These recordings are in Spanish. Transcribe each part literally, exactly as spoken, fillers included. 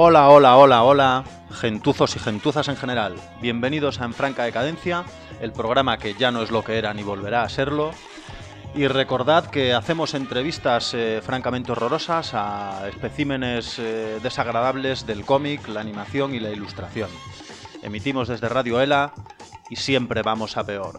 Hola, hola, hola, hola, gentuzos y gentuzas en general. Bienvenidos a En Franca Decadencia, el programa que ya no es lo que era ni volverá a serlo. Y recordad que hacemos entrevistas eh, francamente horrorosas a especímenes eh, desagradables del cómic, la animación y la ilustración. Emitimos desde Radio Ela y siempre vamos a peor.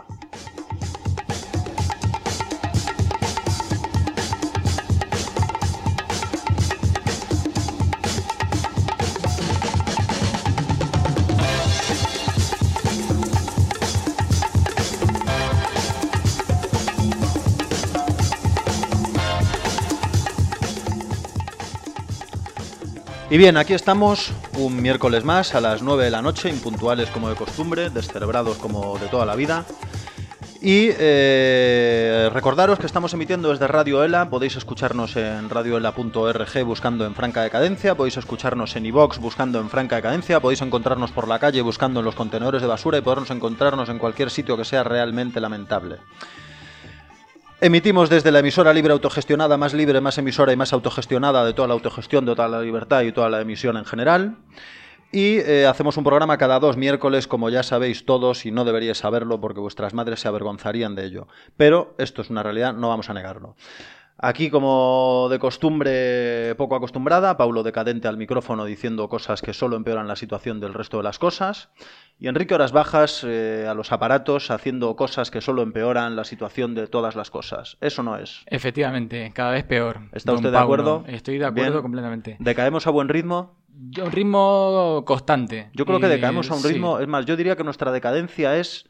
Y bien, aquí estamos un miércoles más a las nueve de la noche, impuntuales como de costumbre, descerebrados como de toda la vida. Y eh, recordaros que estamos emitiendo desde Radio Ela, podéis escucharnos en radioela punto org buscando En Franca Decadencia, podéis escucharnos en iVoox buscando En Franca Decadencia, podéis encontrarnos por la calle buscando en los contenedores de basura y podernos encontrarnos en cualquier sitio que sea realmente lamentable. Emitimos desde la emisora libre autogestionada, más libre, más emisora y más autogestionada de toda la autogestión, de toda la libertad y toda la emisión en general. Y eh, hacemos un programa cada dos miércoles, como ya sabéis todos, y no deberíais saberlo porque vuestras madres se avergonzarían de ello. Pero esto es una realidad, no vamos a negarlo. Aquí, como de costumbre poco acostumbrada, Paulo Decadente al micrófono diciendo cosas que solo empeoran la situación del resto de las cosas, y Enrique Horas Bajas eh, a los aparatos haciendo cosas que solo empeoran la situación de todas las cosas. Eso no es. Efectivamente, cada vez peor. ¿Está Don usted de Paulo. acuerdo? Estoy de acuerdo Bien. completamente. ¿Decaemos a buen ritmo? Un ritmo constante. Yo creo que Y, decaemos a un ritmo... sí. Es más, yo diría que nuestra decadencia es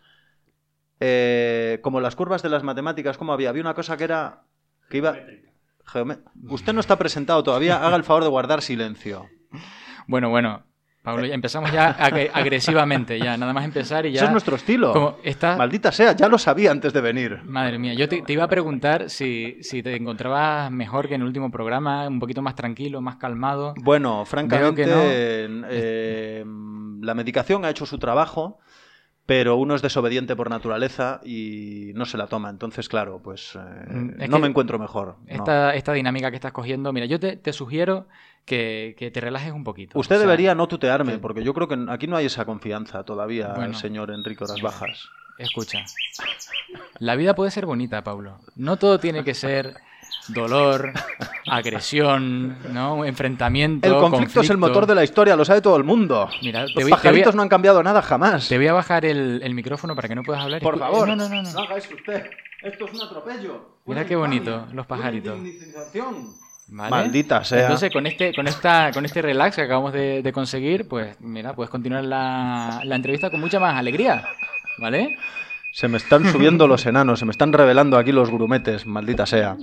eh, como las curvas de las matemáticas. ¿Cómo había? Había una cosa que era... que iba... Geome... Usted no está presentado todavía, haga el favor de guardar silencio. Bueno, bueno, Pablo, ya empezamos ya ag- agresivamente, ya nada más empezar y ya... Eso es nuestro estilo. Como está... Maldita sea, ya lo sabía antes de venir. Madre mía, yo te, te iba a preguntar si, si te encontrabas mejor que en el último programa, un poquito más tranquilo, más calmado. Bueno, francamente, Veo eh, eh, la medicación ha hecho su trabajo, pero uno es desobediente por naturaleza y no se la toma. Entonces, claro, pues eh, Es no que me encuentro mejor. Esta, No. esta dinámica que estás cogiendo, mira, yo te, te sugiero que, que te relajes un poquito. Usted O sea, debería no tutearme, que- porque yo creo que aquí no hay esa confianza todavía, Bueno. señor Enrique Horas Bajas. Escucha, la vida puede ser bonita, Pablo. No todo tiene que ser dolor, agresión, ¿no? Enfrentamiento, El conflicto, es el motor de la historia, lo sabe todo el mundo. Mira, te Los voy- pajaritos te voy a- no han cambiado nada jamás. Te voy a bajar el, el micrófono para que no puedas hablar. Por Escu- favor, No, no, no, no. no haga eso usted. Esto es un atropello. Mira una qué bonito, infamia, los pajaritos. una indemnización. ¿Vale? Maldita sea. Entonces, con este, con esta, con este relax que acabamos de, de conseguir, pues mira, puedes continuar la, la entrevista con mucha más alegría, ¿vale? Se me están subiendo los enanos, se me están revelando aquí los grumetes, maldita sea.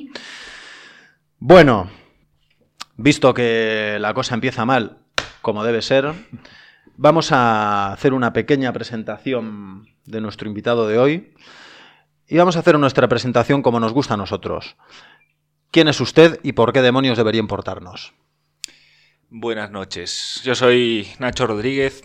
Bueno, visto que la cosa empieza mal, como debe ser, vamos a hacer una pequeña presentación de nuestro invitado de hoy. Y vamos a hacer nuestra presentación como nos gusta a nosotros. ¿Quién es usted y por qué demonios debería importarnos? Buenas noches, yo soy Nacho Rodríguez.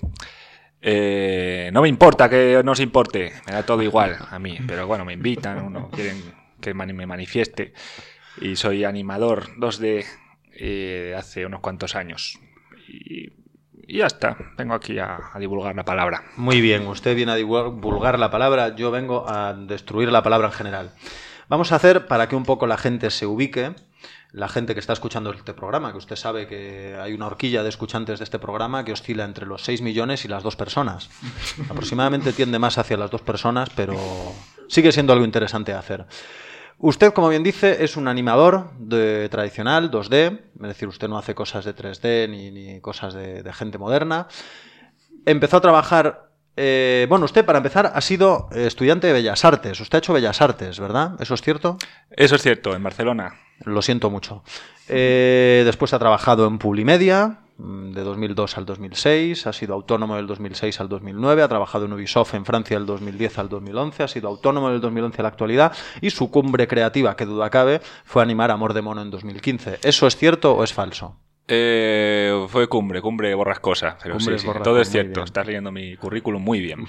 Eh, no me importa que no os importe, me da todo igual a mí, pero bueno, me invitan, uno quieren que mani- me manifieste. Y soy animador dos D eh, hace unos cuantos años. Y, y ya está, vengo aquí a, a divulgar la palabra. Muy bien, usted viene a divulgar la palabra, yo vengo a destruir la palabra en general. Vamos a hacer, para que un poco la gente se ubique, la gente que está escuchando este programa, que usted sabe que hay una horquilla de escuchantes de este programa que oscila entre los seis millones y las dos personas. Aproximadamente tiende más hacia las dos personas, pero sigue siendo algo interesante de hacer. Usted, como bien dice, es un animador de, tradicional, dos D, es decir, usted no hace cosas de tres D ni, ni cosas de, de gente moderna. Empezó a trabajar... Eh, bueno, usted, para empezar, ha sido estudiante de Bellas Artes. Usted ha hecho Bellas Artes, ¿verdad? ¿Eso es cierto? Eso es cierto, en Barcelona. Lo siento mucho. Eh, después ha trabajado en Publimedia, de dos mil dos al dos mil seis, ha sido autónomo del dos mil seis al dos mil nueve, ha trabajado en Ubisoft en Francia del dos mil diez al dos mil once, ha sido autónomo del dos mil once a la actualidad y su cumbre creativa, que duda cabe, fue animar Amor de Mono en dos mil quince. ¿Eso es cierto o es falso? Eh, fue cumbre, cumbre borrascosa, pero Cumbre sí, sí, borrascosa, todo es muy cierto. bien. Estás leyendo mi currículum muy bien.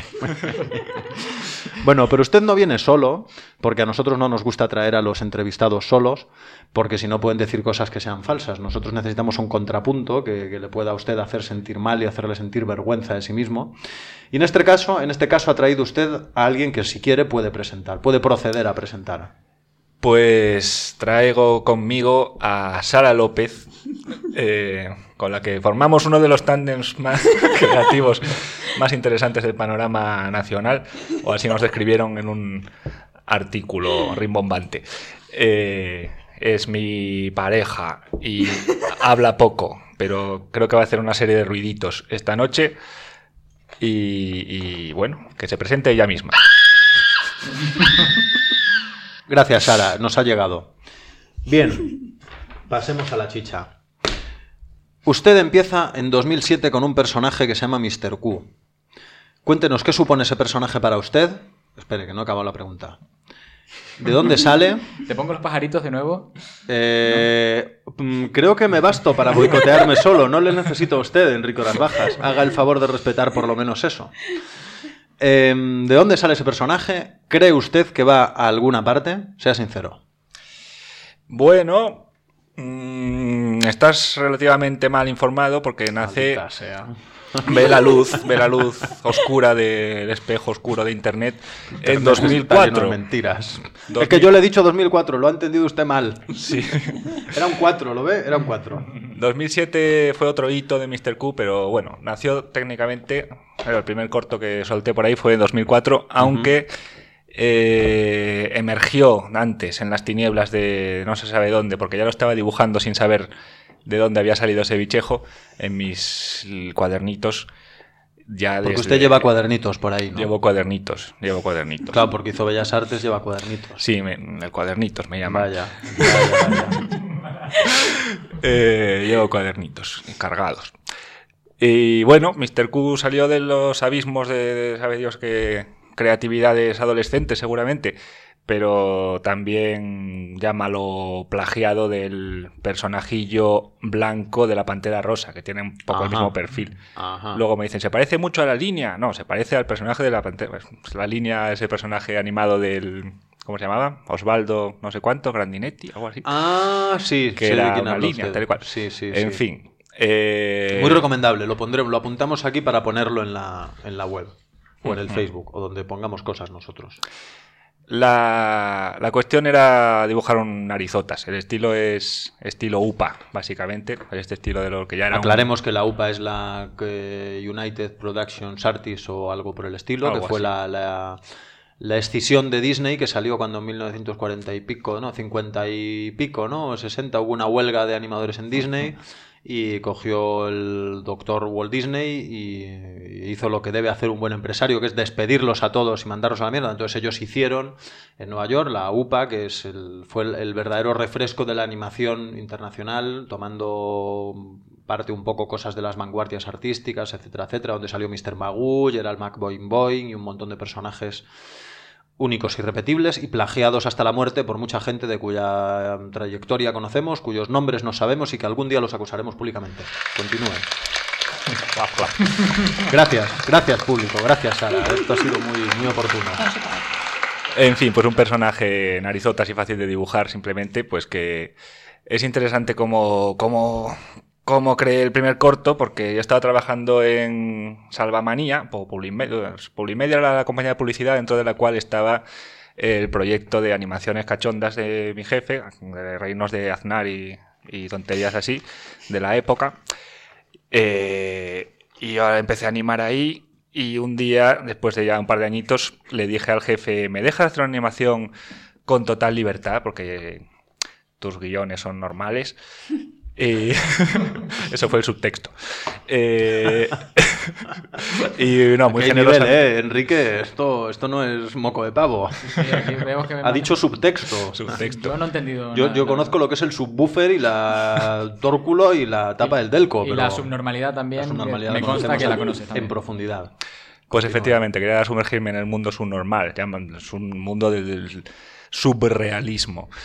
Bueno, pero usted no viene solo, porque a nosotros no nos gusta traer a los entrevistados solos, porque si no pueden decir cosas que sean falsas. Nosotros necesitamos un contrapunto que, que le pueda a usted hacer sentir mal y hacerle sentir vergüenza de sí mismo. Y en este caso, en este caso ha traído usted a alguien que si quiere puede presentar, puede proceder a presentar. Pues traigo conmigo a Sara López, eh, con la que formamos uno de los tándems más creativos, más interesantes del panorama nacional, o así nos describieron en un artículo rimbombante. Eh, es mi pareja y habla poco, pero creo que va a hacer una serie de ruiditos esta noche y, y bueno, que se presente ella misma. Gracias, Sara, nos ha llegado. Bien, pasemos a la chicha. Usted empieza en dos mil siete con un personaje que se llama mister Q. Cuéntenos qué supone ese personaje para usted. Espere, que no he acabado la pregunta. ¿De dónde sale? ¿Te pongo los pajaritos de nuevo? Eh, creo que me basto para boicotearme solo. No le necesito a usted, Enrique Horas Bajas. Haga el favor de respetar por lo menos eso. Eh, ¿De dónde sale ese personaje? ¿Cree usted que va a alguna parte? Sea sincero. Bueno, mmm, estás relativamente mal informado porque nace... Maldita sea. Ve la luz, ve la luz oscura del espejo oscuro de Internet en dos mil Está lleno de cuatro. mentiras. dos mil Es que yo le he dicho dos mil cuatro, lo ha entendido usted mal. Sí. Era un cuatro, ¿lo ve? Era un cuatro. dos mil siete fue otro hito de mister Q, pero bueno, nació técnicamente, el primer corto que solté por ahí fue en dos mil cuatro, aunque eh, emergió antes en las tinieblas de no se sabe dónde, porque ya lo estaba dibujando sin saber de dónde había salido ese bichejo en mis cuadernitos. Ya Porque desde... usted lleva cuadernitos por ahí, ¿no? Llevo cuadernitos, llevo cuadernitos. Claro, porque hizo Bellas Artes, lleva cuadernitos. Sí, me, el cuadernitos me llama. Vaya, vaya, vaya. eh, llevo cuadernitos cargados. Y bueno, mister Q salió de los abismos de, de sabe Dios qué creatividades adolescentes seguramente, pero también llámalo plagiado del personajillo blanco de la Pantera Rosa, que tiene un poco Ajá. el mismo perfil. Ajá. Luego me dicen, ¿se parece mucho a la línea? No, se parece al personaje de la Pantera. Pues la línea, ese personaje animado del... ¿Cómo se llamaba? Osvaldo, no sé cuánto, Grandinetti, algo así. Ah, sí. Que sí, era de quién una habla línea, usted. tal y cual. Sí, sí, En sí. fin. Eh... Muy recomendable, lo pondremos, lo apuntamos aquí para ponerlo en la, en la web o en el Uh-huh. Facebook o donde pongamos cosas nosotros. La, la cuestión era dibujar un narizotas. El estilo es estilo U P A, básicamente. Este estilo de lo que ya era. Aclaremos un... que la U P A es la que United Productions Artists o algo por el estilo, Algo que fue así. la, la, la escisión de Disney que salió cuando en mil novecientos cuarenta y pico, ¿no? cincuenta y pico, ¿no? sesenta hubo una huelga de animadores en Disney. Y cogió el doctor Walt Disney y hizo lo que debe hacer un buen empresario, que es despedirlos a todos y mandarlos a la mierda. Entonces ellos hicieron en Nueva York la U P A, que es el, fue el, el verdadero refresco de la animación internacional, tomando parte un poco cosas de las vanguardias artísticas, etcétera, etcétera, donde salió mister Magoo, Gerald McBoing Boing y un montón de personajes únicos y repetibles y plagiados hasta la muerte por mucha gente de cuya trayectoria conocemos, cuyos nombres no sabemos y que algún día los acusaremos públicamente. Continúen. Gracias, gracias público, gracias Sara, esto ha sido muy, muy oportuno. En fin, pues un personaje narizotas y fácil de dibujar, simplemente, pues que es interesante cómo, cómo, cómo creé el primer corto, porque yo estaba trabajando en Salvamanía, Publimedia, Publimedia era la compañía de publicidad dentro de la cual estaba el proyecto de animaciones cachondas de mi jefe, de reinos de Aznar y, y tonterías así, de la época. Eh, y ahora empecé a animar ahí. Y un día, después de ya un par de añitos, le dije al jefe, ¿me dejas hacer una animación con total libertad? Porque tus guiones son normales. Y eso fue el subtexto. Eh... y no, muy Aquí hay generosa. nivel, ¿eh? Enrique, esto, esto no es moco de pavo. Sí, aquí vemos que me Ha dicho subtexto. subtexto. Yo no he entendido. Yo, nada, yo nada. conozco lo que es el subwoofer y la tórculo y la tapa del delco. Y pero la subnormalidad también. la subnormalidad me la consta conocemos que la en- conoces también. en profundidad. Pues efectivamente, quería sumergirme en el mundo subnormal, llaman, es un mundo del subrealismo.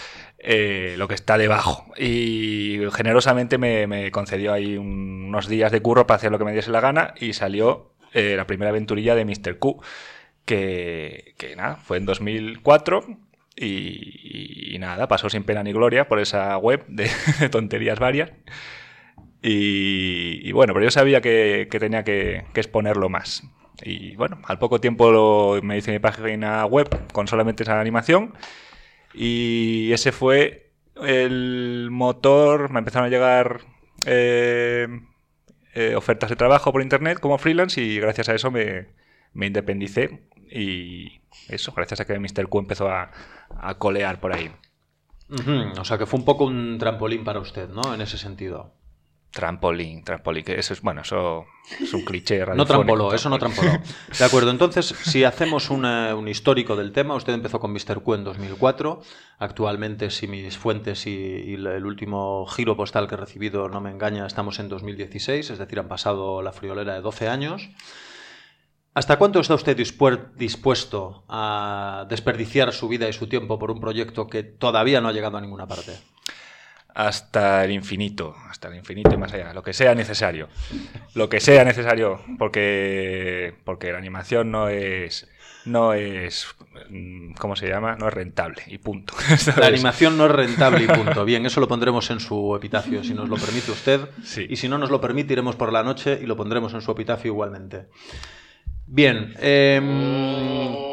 eh, lo que está debajo. Y generosamente me, me concedió ahí un, unos días de curro para hacer lo que me diese la gana y salió eh, la primera aventurilla de míster Q, que, que nada, fue en dos mil cuatro y, y, y nada, pasó sin pena ni gloria por esa web de, de tonterías varias. Y, y bueno, pero yo sabía que, que tenía que, que exponerlo más. Y bueno, al poco tiempo lo, me hice mi página web con solamente esa animación y ese fue el motor. Me empezaron a llegar eh, eh, ofertas de trabajo por internet como freelance y gracias a eso me, me independicé y eso, gracias a que míster Q empezó a, a colear por ahí. Uh-huh. O sea que fue un poco un trampolín para usted, ¿no? En ese sentido. Trampolín, trampolín, que eso es, bueno, eso es un cliché radiofónico. No trampoló, eso no trampoló. De acuerdo, entonces, si hacemos una, un histórico del tema, usted empezó con míster Q en dos mil cuatro, actualmente, si mis fuentes y, y el último giro postal que he recibido no me engaña, estamos en dos mil dieciséis, es decir, han pasado la friolera de doce años. ¿Hasta cuánto está usted dispuesto a desperdiciar su vida y su tiempo por un proyecto que todavía no ha llegado a ninguna parte? Hasta el infinito, hasta el infinito y más allá, lo que sea necesario. Lo que sea necesario, porque, porque la animación no es, no es, ¿cómo se llama? No es rentable y punto. La animación no es rentable y punto. Bien, eso lo pondremos en su epitafio, si nos lo permite usted. Sí. Y si no nos lo permite, iremos por la noche y lo pondremos en su epitafio igualmente. Bien, eh...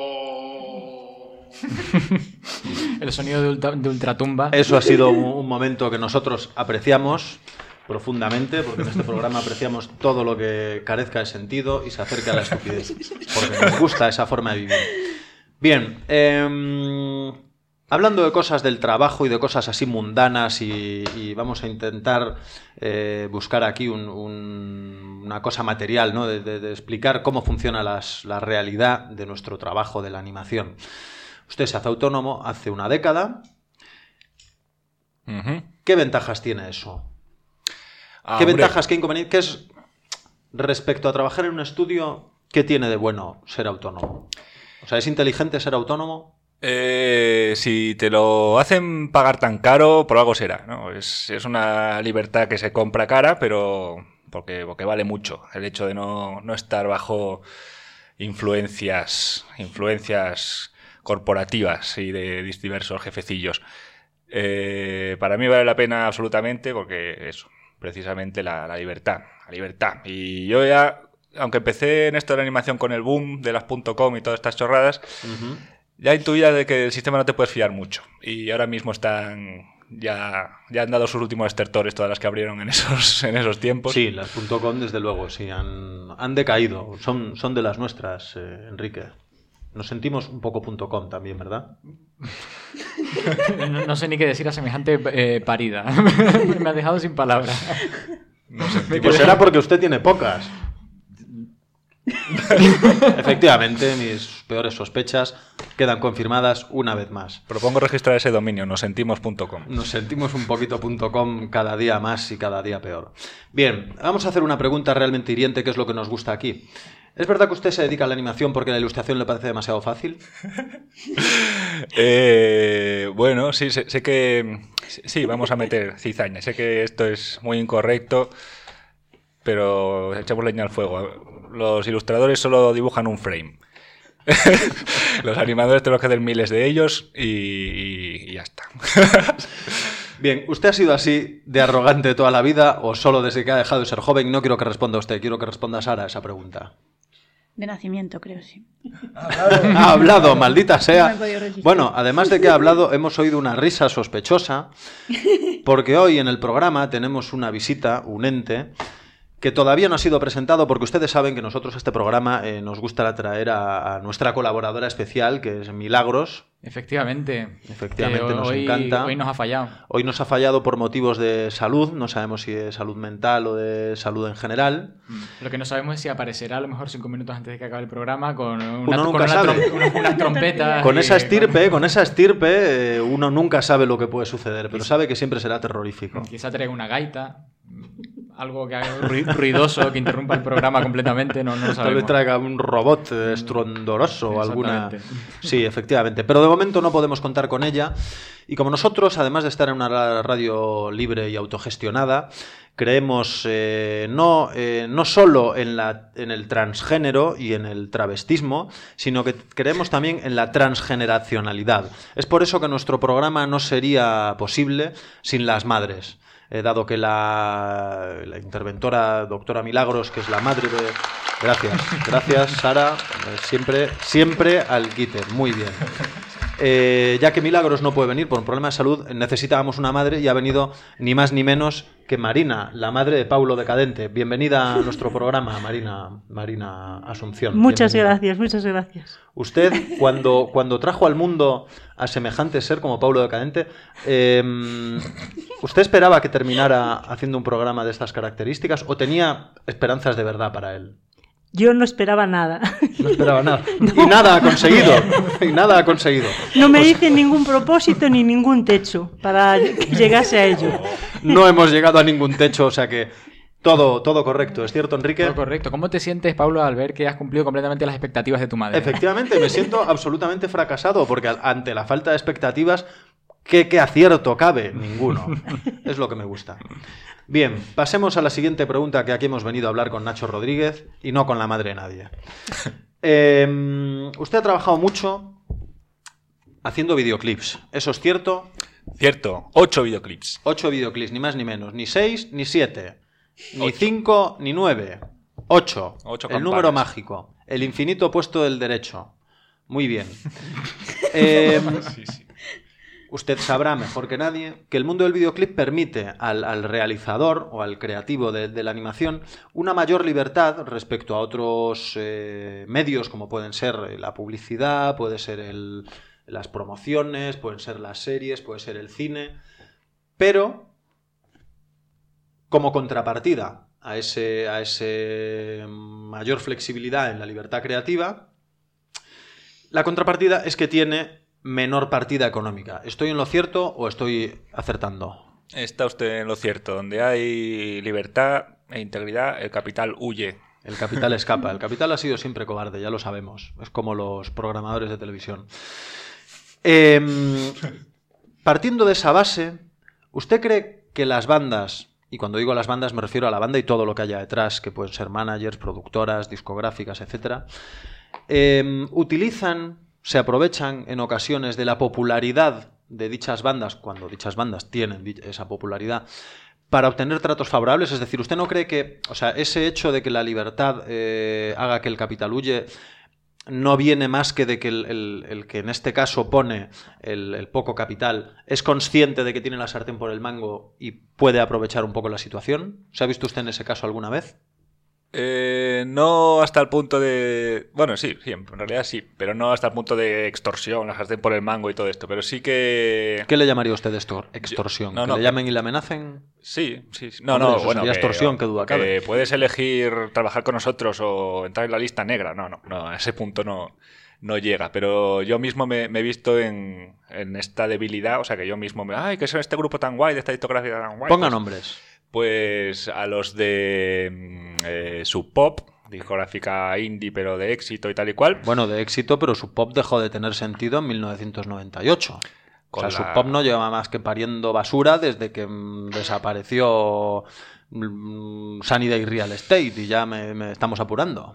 El sonido de, ultra, de ultratumba. Eso ha sido un, un momento que nosotros apreciamos profundamente, porque en este programa apreciamos todo lo que carezca de sentido y se acerca a la estupidez, porque nos gusta esa forma de vivir. Bien, eh, hablando de cosas del trabajo y de cosas así mundanas y, y vamos a intentar eh, buscar aquí un, un, una cosa material, ¿no? de, de, de explicar cómo funciona las, la realidad de nuestro trabajo de la animación. Usted se hace autónomo hace una década. Uh-huh. ¿Qué ventajas tiene eso? Ah, ¿Qué hombre. ventajas, qué inconvenientes? ¿Qué es respecto a trabajar en un estudio? ¿Qué tiene de bueno ser autónomo? O sea, ¿es inteligente ser autónomo? Eh, si te lo hacen pagar tan caro, por algo será, ¿no? Es, es una libertad que se compra cara, pero porque, porque vale mucho. El hecho de no, no estar bajo influencias, influencias corporativas y de diversos jefecillos. Eh, para mí vale la pena absolutamente porque eso, precisamente la, la libertad, la libertad. Y yo ya, aunque empecé en esto de la animación con el boom de las .com y todas estas chorradas, uh-huh. ya intuía de que el sistema no te puedes fiar mucho. Y ahora mismo están... Ya, ya han dado sus últimos estertores todas las que abrieron en esos, en esos tiempos. Sí, las .com desde luego, sí, han, han decaído. Son, son de las nuestras, eh, Enrique. Nos sentimos un poco .com también, ¿verdad? No, no sé ni qué decir a semejante eh, parida. Me ha dejado sin palabras. No pues será porque usted tiene pocas. Efectivamente, mis peores sospechas quedan confirmadas una vez más. Propongo registrar ese dominio, nosentimos punto com. Nos sentimos un poquito .com cada día más y cada día peor. Bien, vamos a hacer una pregunta realmente hiriente, que es lo que nos gusta aquí. ¿Es verdad que usted se dedica a la animación porque la ilustración le parece demasiado fácil? eh, bueno, sí, sé, sé que... Sí, vamos a meter cizaña. Sé que esto es muy incorrecto, pero echamos leña al fuego. Los ilustradores solo dibujan un frame. Los animadores tenemos que hacer miles de ellos y, y, y ya está. Bien, ¿usted ha sido así de arrogante toda la vida o solo desde que ha dejado de ser joven? No quiero que responda usted, quiero que responda Sara a esa pregunta. De nacimiento, creo, sí. Ha hablado, ha hablado maldita sea. No bueno, además de que ha hablado, hemos oído una risa sospechosa, porque hoy en el programa tenemos una visita, un ente, que todavía no ha sido presentado, porque ustedes saben que nosotros este programa eh, nos gusta traer a, a nuestra colaboradora especial, que es Milagros. Efectivamente. Efectivamente, eh, nos hoy, encanta. Hoy nos ha fallado. Hoy nos ha fallado por motivos de salud, no sabemos si de salud mental o de salud en general. Lo que no sabemos es si aparecerá a lo mejor cinco minutos antes de que acabe el programa con una, uno nunca con sabe. Una, unas, unas trompetas. Con y, esa estirpe, con... con esa estirpe, eh, uno nunca sabe lo que puede suceder, pero sabe que siempre será terrorífico. Quizá traiga una gaita. algo que haga ru- ruidoso, que interrumpa el programa completamente, no, no lo Tal sabemos. vez traiga un robot eh, estruendoroso o alguna... Exactamente. Sí, efectivamente. Pero de momento no podemos contar con ella. Y como nosotros, además de estar en una radio libre y autogestionada, creemos eh, no, eh, no solo en, la, en el transgénero y en el travestismo, sino que creemos también en la transgeneracionalidad. Es por eso que nuestro programa no sería posible sin las madres. Eh, dado que la, la interventora doctora Milagros, que es la madre de... Gracias, gracias Sara, eh, siempre, siempre al quite, muy bien. Eh, ya que Milagros no puede venir por un problema de salud, necesitábamos una madre y ha venido ni más ni menos que Marina, la madre de Paulo Decadente. Bienvenida a nuestro programa, Marina, Marina Asunción. Muchas Bienvenida. gracias, muchas gracias. Usted, cuando, cuando trajo al mundo a semejante ser como Paulo Decadente, eh, ¿usted esperaba que terminara haciendo un programa de estas características o tenía esperanzas de verdad para él? Yo no esperaba nada. No esperaba nada. Y nada ha conseguido. Y nada ha conseguido. No me hice ningún propósito ni ningún techo para que llegase a ello. No hemos llegado a ningún techo, o sea que todo, todo correcto. ¿Es cierto, Enrique? Todo correcto. ¿Cómo te sientes, Pablo, al ver que has cumplido completamente las expectativas de tu madre? Efectivamente, me siento absolutamente fracasado porque ante la falta de expectativas, ¿qué, qué acierto cabe? Ninguno. Es lo que me gusta. Bien, pasemos a la siguiente pregunta, que aquí hemos venido a hablar con Nacho Rodríguez y no con la madre de nadie. Eh, usted ha trabajado mucho haciendo videoclips. ¿Eso es cierto? Cierto, ocho videoclips. Ocho videoclips, ni más ni menos. Ni seis, ni siete. Ni Ocho. cinco, ni nueve. Ocho. Ocho El campanas. número mágico. El infinito opuesto del derecho. Muy bien. Eh, Sí, sí. Usted sabrá mejor que nadie que el mundo del videoclip permite al, al realizador o al creativo de, de la animación una mayor libertad respecto a otros eh, medios como pueden ser la publicidad, puede ser el, las promociones, pueden ser las series, puede ser el cine, pero como contrapartida a ese, a ese mayor flexibilidad en la libertad creativa, la contrapartida es que tiene menor partida económica. ¿Estoy en lo cierto o estoy acertando? Está usted en lo cierto. Donde hay libertad e integridad, el capital huye. El capital escapa. El capital ha sido siempre cobarde, ya lo sabemos. Es como los programadores de televisión. Eh, partiendo de esa base, ¿usted cree que las bandas, y cuando digo las bandas me refiero a la banda y todo lo que haya detrás, que pueden ser managers, productoras, discográficas, etcétera, eh, utilizan, se aprovechan en ocasiones de la popularidad de dichas bandas, cuando dichas bandas tienen esa popularidad, para obtener tratos favorables? Es decir, ¿usted no cree que, o sea, ese hecho de que la libertad eh, haga que el capital huye no viene más que de que el, el, el que en este caso pone el, el poco capital es consciente de que tiene la sartén por el mango y puede aprovechar un poco la situación? ¿Se ha visto usted en ese caso alguna vez? Eh, no hasta el punto de... Bueno, sí, sí, en realidad sí, pero no hasta el punto de extorsión, la sartén por el mango y todo esto, pero sí que... ¿Qué le llamaría usted esto? Extorsión. Yo- no, ¿Que no, le llamen y le amenacen? Sí, sí, sí. No, Hombre, no, eso bueno, sería que- extorsión, qué duda que cabe. puedes elegir trabajar con nosotros o entrar en la lista negra. No, no, no, a ese punto no, no llega. Pero yo mismo me, me he visto en, en esta debilidad, o sea, que yo mismo me... ¡Ay, que son este grupo tan guay, de esta discográfica tan guay! Ponga Pues- nombres. Pues a los de mm, eh, Sub Pop, discográfica indie pero de éxito y tal y cual. Bueno, de éxito, pero Sub Pop dejó de tener sentido en mil novecientos noventa y ocho. Con o sea, la- Sub Pop no lleva más que pariendo basura desde que mm, desapareció mm, Sunny Day Real Estate y ya me, me estamos apurando.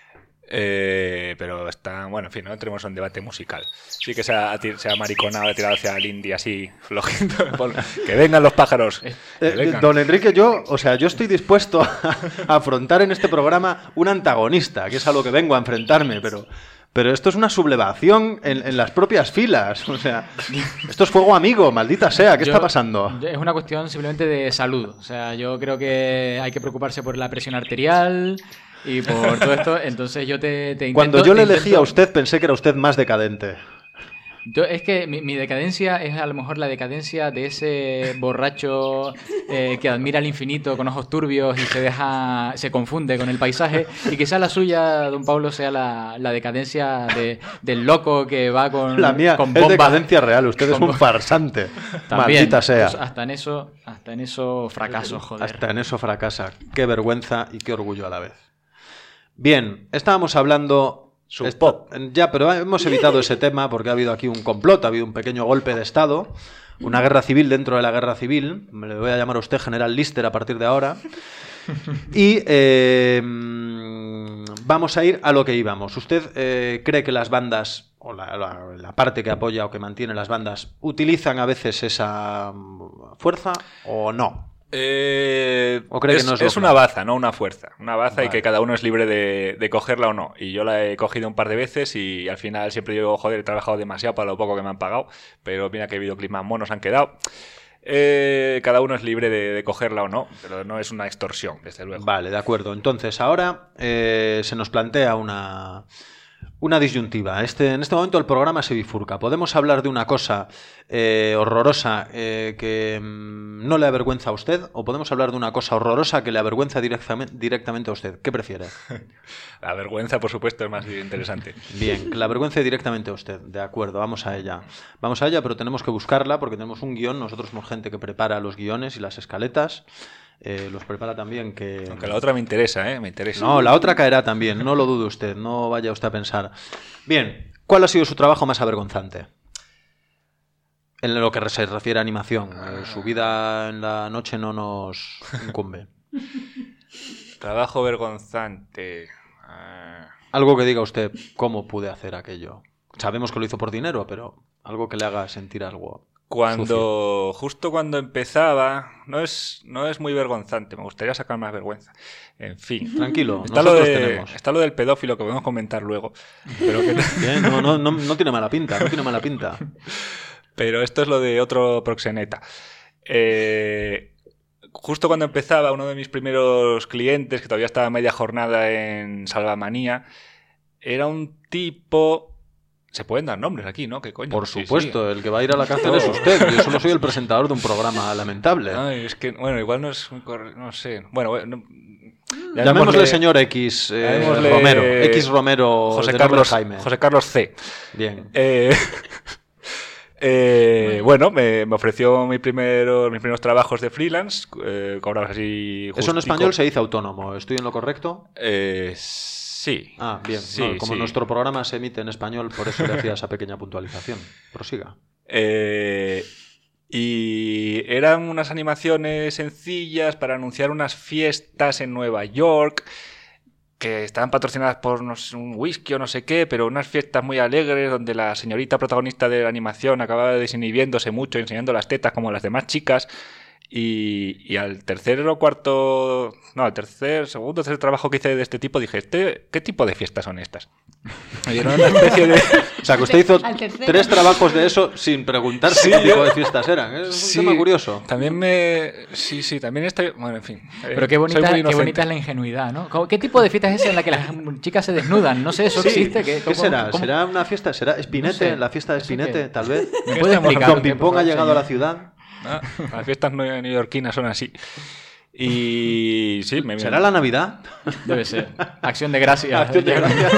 Eh, pero está, bueno, en fin, no entremos en debate musical. Sí que se ha, ati- se ha mariconado, ha tirado hacia el indie así, flojito. Pon- Que vengan los pájaros. que Eh, vengan. don Enrique, yo, o sea, yo estoy dispuesto a, a afrontar en este programa un antagonista, que es a lo que vengo a enfrentarme, pero, pero esto es una sublevación en, en las propias filas. O sea, esto es fuego amigo, maldita sea, ¿qué Yo- está pasando? Es una cuestión simplemente de salud. O sea, yo creo que hay que preocuparse por la presión arterial y por todo esto. Entonces yo te, te intento... Cuando yo le te elegí intento- a usted pensé que era usted más decadente. Yo, es que mi, mi decadencia es a lo mejor la decadencia de ese borracho eh, que admira el infinito con ojos turbios y se deja, se confunde con el paisaje, y quizás la suya, don Pablo, sea la, la decadencia de, del loco que va con, La mía con es bombas. decadencia real, usted es un farsante. También, Maldita sea. pues hasta en eso, hasta en eso fracaso, joder. Hasta en eso fracasa. Qué vergüenza y qué orgullo a la vez. Bien, estábamos hablando... Su Esto- pop. Ya, pero hemos evitado ese tema porque ha habido aquí un complot, ha habido un pequeño golpe de Estado, una guerra civil dentro de la guerra civil. Me le voy a llamar a usted General Lister a partir de ahora. Y eh, vamos a ir a lo que íbamos. ¿Usted eh, cree que las bandas, o la, la- la parte que apoya o que mantiene las bandas, utilizan a veces esa mm, fuerza o no? Eh, ¿O cree que es, no es es dogma? una baza, no una fuerza. Una baza y Vale. que cada uno es libre de, de cogerla o no. Y yo la he cogido un par de veces y al final siempre digo, joder, he trabajado demasiado para lo poco que me han pagado. Pero mira qué videoclips más monos han quedado. Eh, cada uno es libre de, de cogerla o no, pero no es una extorsión, desde luego. Vale, de acuerdo. Entonces, ahora eh, se nos plantea una, una disyuntiva. Este, en este momento el programa se bifurca. Podemos hablar de una cosa eh, horrorosa eh, que mm, no le avergüenza a usted, o podemos hablar de una cosa horrorosa que le avergüenza directamente, directamente a usted. ¿Qué prefiere? La vergüenza, por supuesto, es más interesante. Bien, que la avergüence directamente a usted. De acuerdo, vamos a ella. Vamos a ella, pero tenemos que buscarla porque tenemos un guión. Nosotros somos gente que prepara los guiones y las escaletas. Eh, los prepara también que... Aunque la otra me interesa, ¿eh? Me interesa. No, la otra caerá también, no lo dude usted, no vaya usted a pensar. Bien, ¿cuál ha sido su trabajo más avergonzante? En lo que se refiere a animación. Eh, su vida en la noche no nos incumbe. Trabajo vergonzante. Ah, Algo que diga usted, ¿cómo pude hacer aquello? Sabemos que lo hizo por dinero, pero algo que le haga sentir algo. Cuando, sucio. justo cuando empezaba, no es, no es muy vergonzante, me gustaría sacar más vergüenza. En fin. Tranquilo, Está lo, nosotros de- tenemos. está lo del pedófilo que podemos comentar luego. Pero, que- Bien, no, no, no, no tiene mala pinta, no tiene mala pinta. pero esto es lo de otro proxeneta. Eh, justo cuando empezaba, uno de mis primeros clientes, que todavía estaba a media jornada en Salvamanía, era un tipo... Se pueden dar nombres aquí, ¿no? ¿Qué coño? Por Sí, supuesto, sí. el que va a ir a la cárcel es usted. Yo solo soy el presentador de un programa lamentable. Ay, es que, bueno, igual no es muy correcto, no sé. Bueno, bueno, no- Llamémosle señor X eh, llamémosle Romero. X Romero José de nombre Carlos, Jaime. José Carlos C. Bien. Eh, eh, bueno, me, me ofreció mi primero, mis primeros trabajos de freelance. Eh, cobrabas así. Eso en justico. español se dice autónomo. ¿Estoy en lo correcto? Eh, sí. Ah, bien. Sí, No, como sí. nuestro programa se emite en español, por eso le hacía esa pequeña puntualización. Prosiga. Eh, y eran unas animaciones sencillas para anunciar unas fiestas en Nueva York que estaban patrocinadas por no sé, un whisky o no sé qué, pero unas fiestas muy alegres donde la señorita protagonista de la animación acababa desinhibiéndose mucho, enseñando las tetas como las demás chicas. Y, y al tercer o cuarto, no, al tercer, segundo, tercer trabajo que hice de este tipo, dije, ¿este, ¿qué tipo de fiestas son estas? Me dieron una especie de... O sea, que usted hizo Al tercero. tres trabajos de eso sin preguntarse Sí, qué tipo yo- de fiestas eran. Es un Sí, tema curioso. También me... Sí, sí, también estoy... Bueno, en fin. eh, Pero qué soy bonita, muy qué inocente. bonita es la ingenuidad, ¿no? ¿Cómo- ¿Qué tipo de fiesta es esa en la que las chicas se desnudan? No sé, ¿eso Sí, existe? ¿Qué, cómo- será? cómo- ¿Será una fiesta? ¿Será Espinete? No sé. ¿La fiesta de No sé Espinete? qué- Tal vez. ¿Me ¿Qué puede estamos explicar? Don usted, por Pimpón ha favor, llegado a la señor? ciudad. Ah, las fiestas nue- neoyorquinas son así. Y sí, me, ¿Será la Navidad? Debe ser. Acción de gracias. Acción de gracias.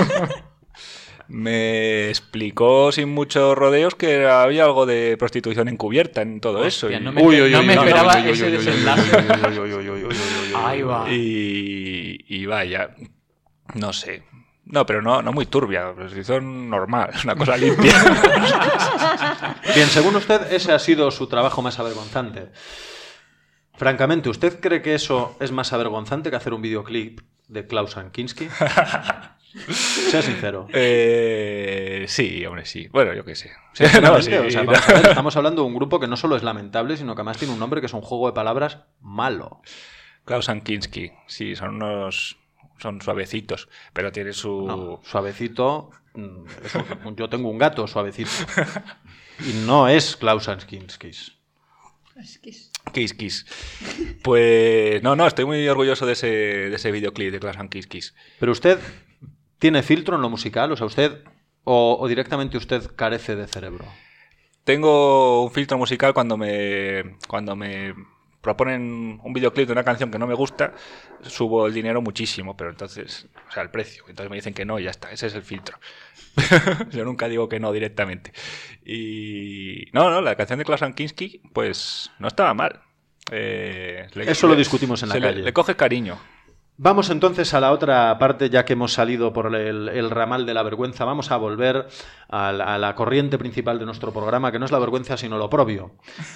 me explicó sin muchos rodeos que había algo de prostitución encubierta en todo eso. Hostia, y, no me, no me esperaba ese desenlace. Ahí Ahí va. y, y vaya, no sé. No, pero no, no muy turbia, prostitución normal, una cosa limpia. Bien, según usted, ese ha sido su trabajo más avergonzante. Francamente, ¿usted cree que eso es más avergonzante que hacer un videoclip de Klaus Kinski? Sea sincero. Eh, sí, hombre, sí. Bueno, yo qué sé. Sí, No, sí, o sea, no. vamos a ver, estamos hablando de un grupo que no solo es lamentable, sino que además tiene un nombre que es un juego de palabras malo. Klaus Kinski, sí, son unos... Son suavecitos, pero tiene su... No, suavecito. mm, es un- yo tengo un gato suavecito. Y no es Klaus Kinski. Es que es- Kiss Kiss. Pues no, no, estoy muy orgulloso de ese, de ese videoclip de Klaus Kiss Kiss. Pero usted tiene filtro en lo musical, o sea, usted o, o directamente usted carece de cerebro? Tengo un filtro musical cuando me cuando me proponen un videoclip de una canción que no me gusta, subo el dinero muchísimo, pero entonces, o sea, el precio. Entonces me dicen que no y ya está, ese es el filtro. Yo nunca digo que no directamente. Y no, no, la canción de Klaus Kinski, pues no estaba mal. Eh, le, Eso le, lo discutimos en la calle. Le, le coges cariño. Vamos entonces a la otra parte, ya que hemos salido por el, el ramal de la vergüenza, vamos a volver a la, a la corriente principal de nuestro programa, que no es la vergüenza, sino lo oprobio.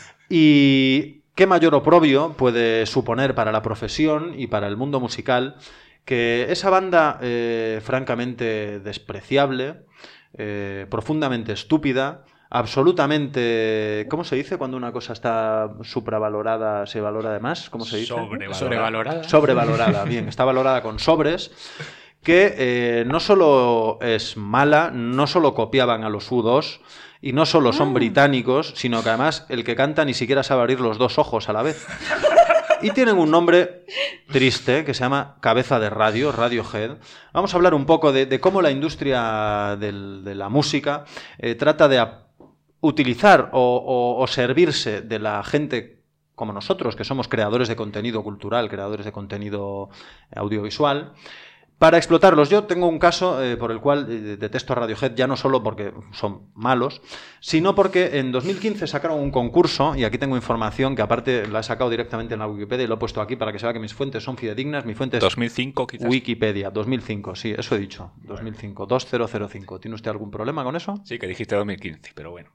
Y qué mayor oprobio puede suponer para la profesión y para el mundo musical que esa banda eh, francamente despreciable, eh, profundamente estúpida, absolutamente... ¿Cómo se dice cuando una cosa está supravalorada, se valora de más? ¿Cómo se dice? Sobrevalorada. Sobrevalorada. Sobrevalorada, bien. Está valorada con sobres, que eh, no solo es mala, no solo copiaban a los U dos y no solo son británicos, sino que además el que canta ni siquiera sabe abrir los dos ojos a la vez. Y tienen un nombre triste que se llama Cabeza de Radio, Radiohead. Vamos a hablar un poco de, de cómo la industria del, de la música eh, trata de utilizar o, o, o servirse de la gente como nosotros, que somos creadores de contenido cultural, creadores de contenido audiovisual, para explotarlos. Yo tengo un caso eh, por el cual eh, detesto a Radiohead, ya no solo porque son malos, sino porque en dos mil quince sacaron un concurso, y aquí tengo información que aparte la he sacado directamente en la Wikipedia y lo he puesto aquí para que se vea que mis fuentes son fidedignas. Mi fuente es dos mil cinco quizás. Wikipedia, dos mil cinco, sí, eso he dicho, dos mil cinco, dos mil cinco. ¿Tiene usted algún problema con eso? Sí, que dijiste dos mil quince, pero bueno.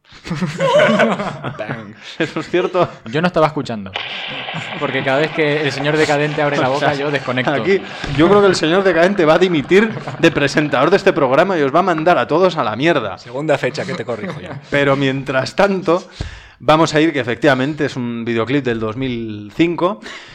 ¿Eso es cierto? Yo no estaba escuchando, porque cada vez que el señor decadente abre la boca, o sea, yo desconecto. Aquí, yo creo que el señor decadente va a dimitir de presentador de este programa y os va a mandar a todos a la mierda. Segunda fecha que te corrijo ya. Pero mientras tanto, vamos a ir, que efectivamente es un videoclip del dos mil cinco.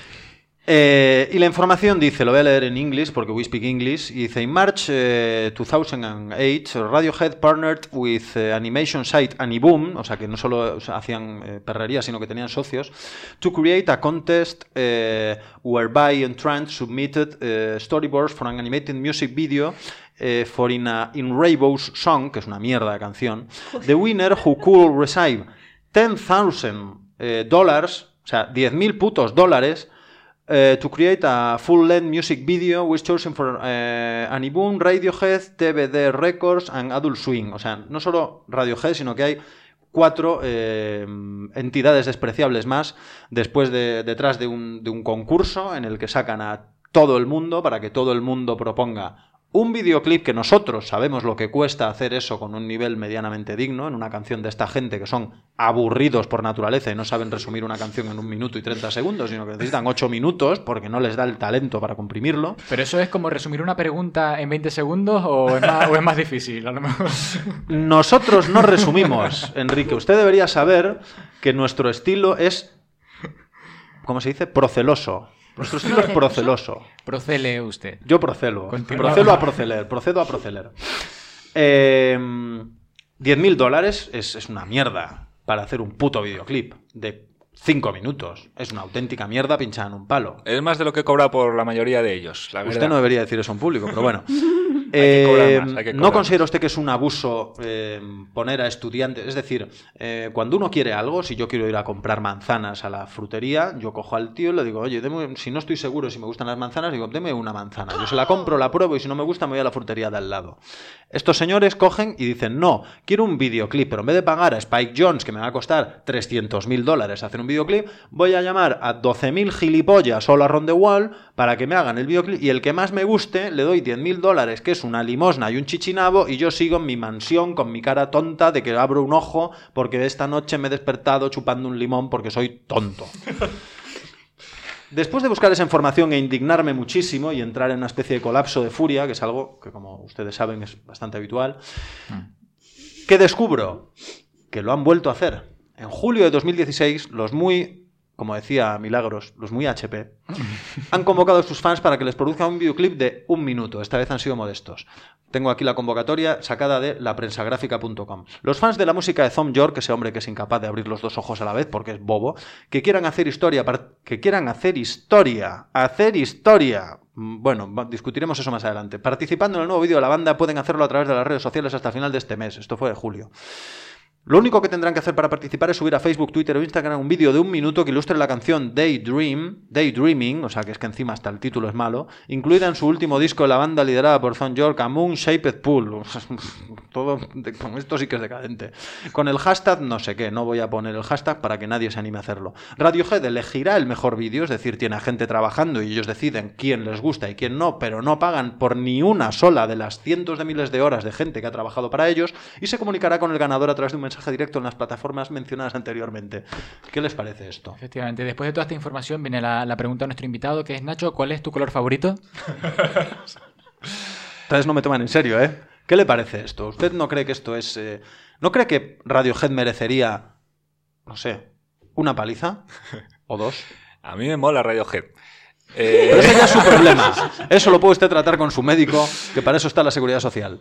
Eh, y la información dice, lo voy a leer en inglés porque we speak English, y dice: In March uh, two thousand eight, Radiohead partnered with uh, animation site Aniboom, o sea que no solo hacían eh, perrerías, sino que tenían socios, to create a contest uh, whereby entrants submitted uh, storyboards for an animated music video uh, for in, a, in Rainbow's Song, que es una mierda de canción. The winner who could receive ten thousand dollars, o sea, diez mil putos dólares, Uh, to create a full-length music video was chosen for uh, Aniboom, Radiohead, T V D Records and Adult Swing. O sea, no solo Radiohead, sino que hay cuatro eh, entidades despreciables más después de, detrás de un, de un concurso en el que sacan a todo el mundo para que todo el mundo proponga un videoclip, que nosotros sabemos lo que cuesta hacer eso con un nivel medianamente digno, en una canción de esta gente que son aburridos por naturaleza y no saben resumir una canción en un minuto y treinta segundos, sino que necesitan ocho minutos porque no les da el talento para comprimirlo. ¿Pero eso es como resumir una pregunta en veinte segundos o es más, o es más difícil? A lo mejor. Nosotros no resumimos, Enrique. Usted debería saber que nuestro estilo es, ¿cómo se dice? Proceloso. Nuestro estilo es proceloso. Procele usted. Yo procelo. Continúa. Procelo a proceler. Procedo a proceler. Eh, diez mil dólares es, es una mierda para hacer un puto videoclip de cinco minutos. Es una auténtica mierda pinchada en un palo. Es más de lo que cobra por la mayoría de ellos, la verdad. Usted no debería decir eso en público, pero bueno. Hay que cobrar más, hay que ¿No cobrar considera más. usted que es un abuso eh, poner a estudiantes? Es decir, eh, cuando uno quiere algo, si yo quiero ir a comprar manzanas a la frutería, yo cojo al tío y le digo, oye, deme, si no estoy seguro si me gustan las manzanas, digo, deme una manzana. Yo se la compro, la pruebo y si no me gusta me voy a la frutería de al lado. Estos señores cogen y dicen, no, quiero un videoclip, pero en vez de pagar a Spike Jonze, que me va a costar trescientos mil dólares hacer un videoclip, voy a llamar a doce mil gilipollas all around the wall para que me hagan el videoclip y el que más me guste le doy diez mil dólares, que es una limosna y un chichinabo, y yo sigo en mi mansión con mi cara tonta de que abro un ojo porque esta noche me he despertado chupando un limón porque soy tonto. Después de buscar esa información e indignarme muchísimo y entrar en una especie de colapso de furia, que es algo que, como ustedes saben, es bastante habitual, ¿qué descubro? Que lo han vuelto a hacer. En julio de dos mil dieciséis, los muy... como decía Milagros, los muy H P, han convocado a sus fans para que les produzcan un videoclip de un minuto. Esta vez han sido modestos. Tengo aquí la convocatoria sacada de la prensa gráfica punto com. Los fans de la música de Thom Yorke, ese hombre que es incapaz de abrir los dos ojos a la vez porque es bobo, que quieran hacer historia, que quieran hacer historia, hacer historia Bueno, discutiremos eso más adelante. Participando en el nuevo vídeo de la banda pueden hacerlo a través de las redes sociales hasta el final de este mes. Esto fue de julio. Lo único que tendrán que hacer para participar es subir a Facebook, Twitter o Instagram un vídeo de un minuto que ilustre la canción Daydream, Daydreaming, o sea que es que encima hasta el título es malo, incluida en su último disco de la banda liderada por Thom Yorke, A Moon Shaped Pool. Todo, esto sí que es decadente. Con el hashtag no sé qué, no voy a poner el hashtag para que nadie se anime a hacerlo. Radiohead elegirá el mejor vídeo, es decir, tiene a gente trabajando y ellos deciden quién les gusta y quién no, pero no pagan por ni una sola de las cientos de miles de horas de gente que ha trabajado para ellos y se comunicará con el ganador a través de un mensaje directo en las plataformas mencionadas anteriormente. ¿Qué les parece esto? Efectivamente, después de toda esta información viene la, la pregunta a nuestro invitado, que es: Nacho, ¿cuál es tu color favorito? Ustedes no me toman en serio, ¿eh? ¿Qué le parece esto? ¿Usted no cree que esto es... Eh... ¿No cree que Radiohead merecería, no sé, una paliza? ¿O dos? A mí me mola Radiohead. Eh... Pero ese ya es su problema. Eso lo puede usted tratar con su médico, que para eso está la Seguridad Social.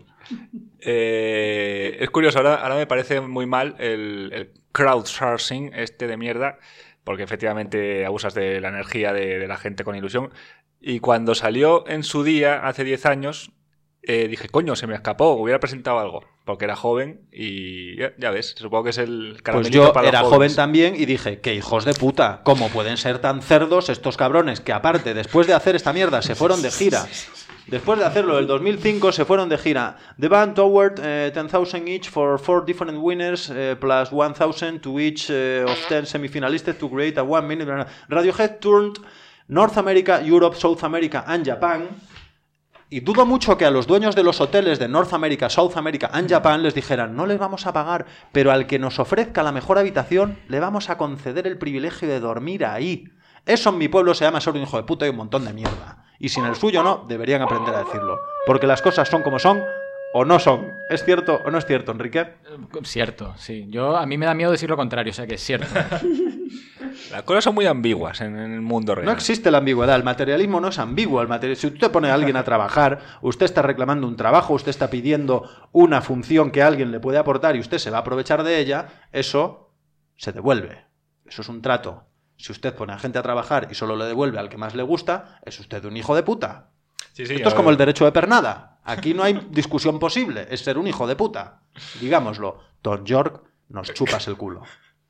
Eh, es curioso, ahora, ahora me parece muy mal el, el crowdsourcing este de mierda, porque efectivamente abusas de la energía de, de la gente con ilusión. Y cuando salió en su día, hace diez años, eh, dije, coño, se me escapó, hubiera presentado algo, porque era joven y ya, ya ves, supongo que es el caramelito pues yo para los era jóvenes. joven también y dije, qué hijos de puta, ¿cómo pueden ser tan cerdos estos cabrones que aparte, después de hacer esta mierda, se fueron de gira? Después de hacerlo el dos mil cinco se fueron de gira. The band award uh, ten thousand each for four different winners uh, plus one thousand to each uh, of ten semifinalists to create a one minute. Radiohead toured North America, Europe, South America and Japan. Y dudo mucho que a los dueños de los hoteles de North America, South America and Japan les dijeran, no les vamos a pagar, pero al que nos ofrezca la mejor habitación le vamos a conceder el privilegio de dormir ahí. Eso en mi pueblo se llama ser un hijo de puta y un montón de mierda. Y si en el suyo no, deberían aprender a decirlo. Porque las cosas son como son o no son. ¿Es cierto o no es cierto, Enrique? Cierto, sí. Yo, a mí me da miedo decir lo contrario, o sea que es cierto. Las cosas son muy ambiguas en, en el mundo real. No existe la ambigüedad. El materialismo no es ambiguo. El material... Si usted pone a alguien a trabajar, usted está reclamando un trabajo, usted está pidiendo una función que alguien le puede aportar y usted se va a aprovechar de ella, eso se devuelve. Eso es un trato. Si usted pone a gente a trabajar y solo le devuelve al que más le gusta, es usted un hijo de puta. Sí, sí, Esto es como el derecho de pernada. Aquí no hay discusión posible. Es ser un hijo de puta. Digámoslo. Thom Yorke, nos chupas el culo.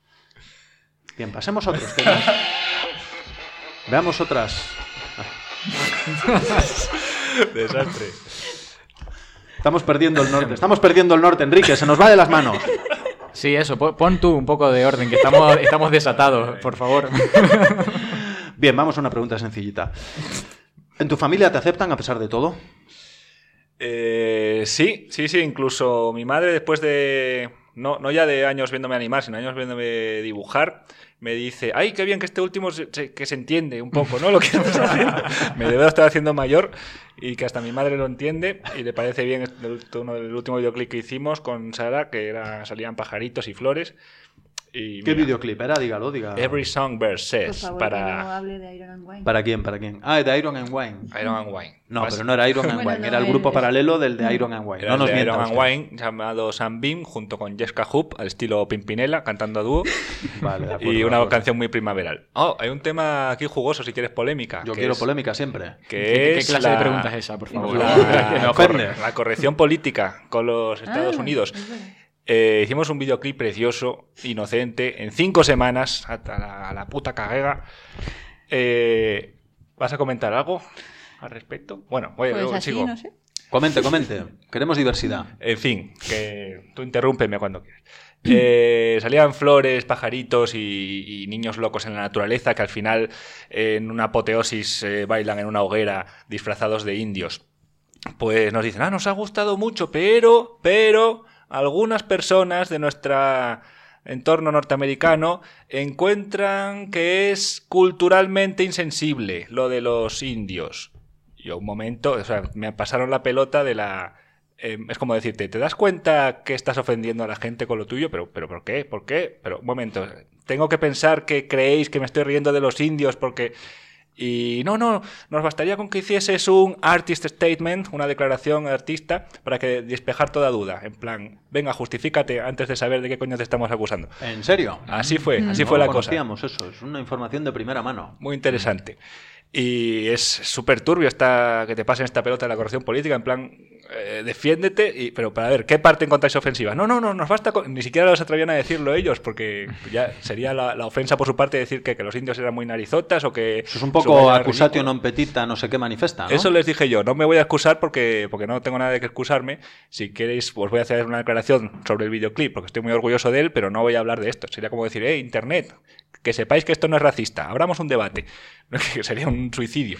Bien, pasemos a otros temas. Veamos otras. Desastre. Estamos perdiendo el norte. Estamos perdiendo el norte, Enrique. Se nos va de las manos. Sí, eso. Pon tú un poco de orden, que estamos, estamos desatados, por favor. Bien, vamos a una pregunta sencillita. ¿En tu familia te aceptan a pesar de todo? Eh, sí, sí, sí. Incluso mi madre, después de... No, no ya de años viéndome animar, sino años viéndome dibujar, me dice, ay, qué bien que este último se, se, que se entiende un poco, ¿no? Lo que estamos haciendo. Me debo estar haciendo mayor y que hasta mi madre lo entiende y le parece bien el, uno del último videoclip que hicimos con Sara, que era, salían pajaritos y flores. Y ¿qué mira, videoclip era? Dígalo, diga. Every Songbird Says. Por favor, para... que no hable de Iron and Wine. ¿Para quién? ¿Para quién? Ah, de Iron and Wine. Iron and Wine. No, Vas... pero no era Iron and Bueno, Wine, no, era el grupo es- paralelo del de Iron and Wine. Era No nos el de mienta Iron and usted. Wine, llamado Sunbeam, junto con Jessica Hoop, al estilo Pimpinela, cantando a dúo. Vale, de acuerdo, Y de una acuerdo. canción muy primaveral. Oh, hay un tema aquí jugoso, si quieres polémica. Yo que quiero es- polémica siempre. Que ¿Qué, qué es clase la, de pregunta es esa, por favor? la- Me ofende. la corrección política con los Estados Ah, Unidos. es verdad. Eh, hicimos un videoclip precioso, inocente, en cinco semanas, hasta la, a la puta caguega. Eh, ¿Vas a comentar algo al respecto? Bueno, voy, Pues luego así, sigo. no sé. Comente, comente. Queremos diversidad. En fin, que tú interrúmpeme cuando quieras. Eh, salían flores, pajaritos y, y niños locos en la naturaleza que al final eh, en una apoteosis eh, bailan en una hoguera disfrazados de indios. Pues nos dicen, ah, nos ha gustado mucho, pero, pero, algunas personas de nuestro entorno norteamericano encuentran que es culturalmente insensible lo de los indios. Yo un momento, o sea, me pasaron la pelota de la... Eh, es como decirte, ¿te das cuenta que estás ofendiendo a la gente con lo tuyo? Pero, pero ¿por qué? ¿Por qué? Pero, un momento, tengo que pensar que creéis que me estoy riendo de los indios porque... Y no, no, nos bastaría con que hicieses un artist statement, una declaración artista, para que despejar toda duda. En plan, venga, justifícate antes de saber de qué coño te estamos acusando. ¿En serio? Así fue, así No fue lo la cosa. conocíamos eso. Es una información de primera mano. Muy interesante. Y es súper turbio esta, que te pasen esta pelota de la corrección política, en plan, eh, defiéndete, y, pero para ver, ¿qué parte encontráis ofensiva? No, no, no, nos basta con... Ni siquiera los atrevían a decirlo ellos, porque ya sería la, la ofensa por su parte decir que, que los indios eran muy narizotas o que... Eso es un poco accusatio non petita, no sé qué manifesta, ¿no? Eso les dije yo, no me voy a excusar porque, porque no tengo nada de que excusarme. Si queréis, os voy a hacer una declaración sobre el videoclip, porque estoy muy orgulloso de él, pero no voy a hablar de esto. Sería como decir, eh, Internet, que sepáis que esto no es racista, abramos un debate, que sería un suicidio.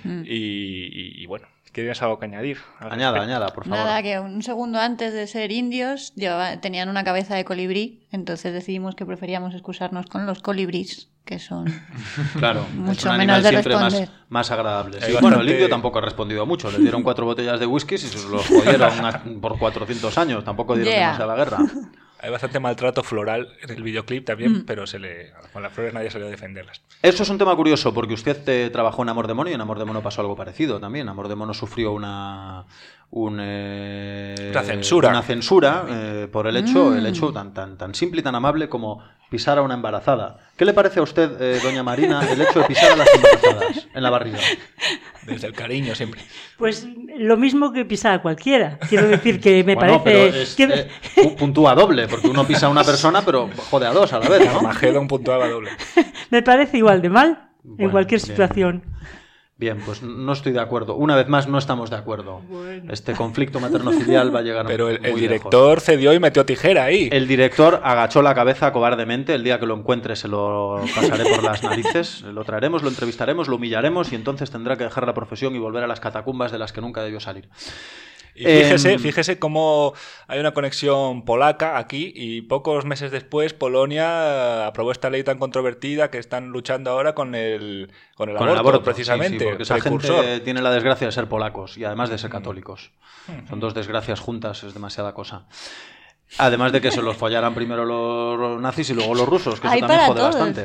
y, y, y bueno, ¿tienes algo que añadir? Añada, añada, por favor. Nada, que un segundo antes de ser indios llevaba, tenían una cabeza de colibrí, entonces decidimos que preferíamos excusarnos con los colibrís, que son claro, mucho es un menos animal de siempre más, responder. más agradable. Sí. Hay Bueno, bastante... el indio tampoco ha respondido mucho. Le dieron cuatro botellas de whisky y se los jodieron a, por cuatrocientos años. Tampoco dieron Yeah. demasiada guerra. Hay bastante maltrato floral en el videoclip también, mm. pero se le, con las flores nadie salió a defenderlas. Eso es un tema curioso, porque usted eh, trabajó en Amor de Mono y en Amor de Mono pasó algo parecido también. Amor de Mono sufrió una... Un, eh, una censura, una censura eh, por el hecho, mm. el hecho tan, tan, tan simple y tan amable como pisar a una embarazada. ¿Qué le parece a usted, eh, doña Marina, el hecho de pisar a las embarazadas en la barriga? Desde el cariño siempre. Pues lo mismo que pisar a cualquiera. Quiero decir que me bueno, parece... Pero es, que... eh, puntúa doble, porque uno pisa a una persona, pero jode a dos a la vez, ¿no? Magedon puntuaba doble. Me parece igual de mal bueno, en cualquier bien. situación. Bien, pues no estoy de acuerdo. Una vez más, no estamos de acuerdo. Bueno. Este conflicto materno-filial va a llegar Pero el, muy el director lejos. cedió y metió tijera ahí. El director agachó la cabeza cobardemente. El día que lo encuentre se lo pasaré por las narices. Lo traeremos, lo entrevistaremos, lo humillaremos y entonces tendrá que dejar la profesión y volver a las catacumbas de las que nunca debió salir. Y fíjese, eh, fíjese cómo hay una conexión polaca aquí y pocos meses después Polonia aprobó esta ley tan controvertida que están luchando ahora con el, con el, con aborto, el aborto, precisamente. Sí, sí, porque esa precursor. gente tiene la desgracia de ser polacos y además de ser católicos. Son dos desgracias juntas, es demasiada cosa. Además de que se los follaran primero los nazis y luego los rusos, que eso Hay también para jode todos, bastante.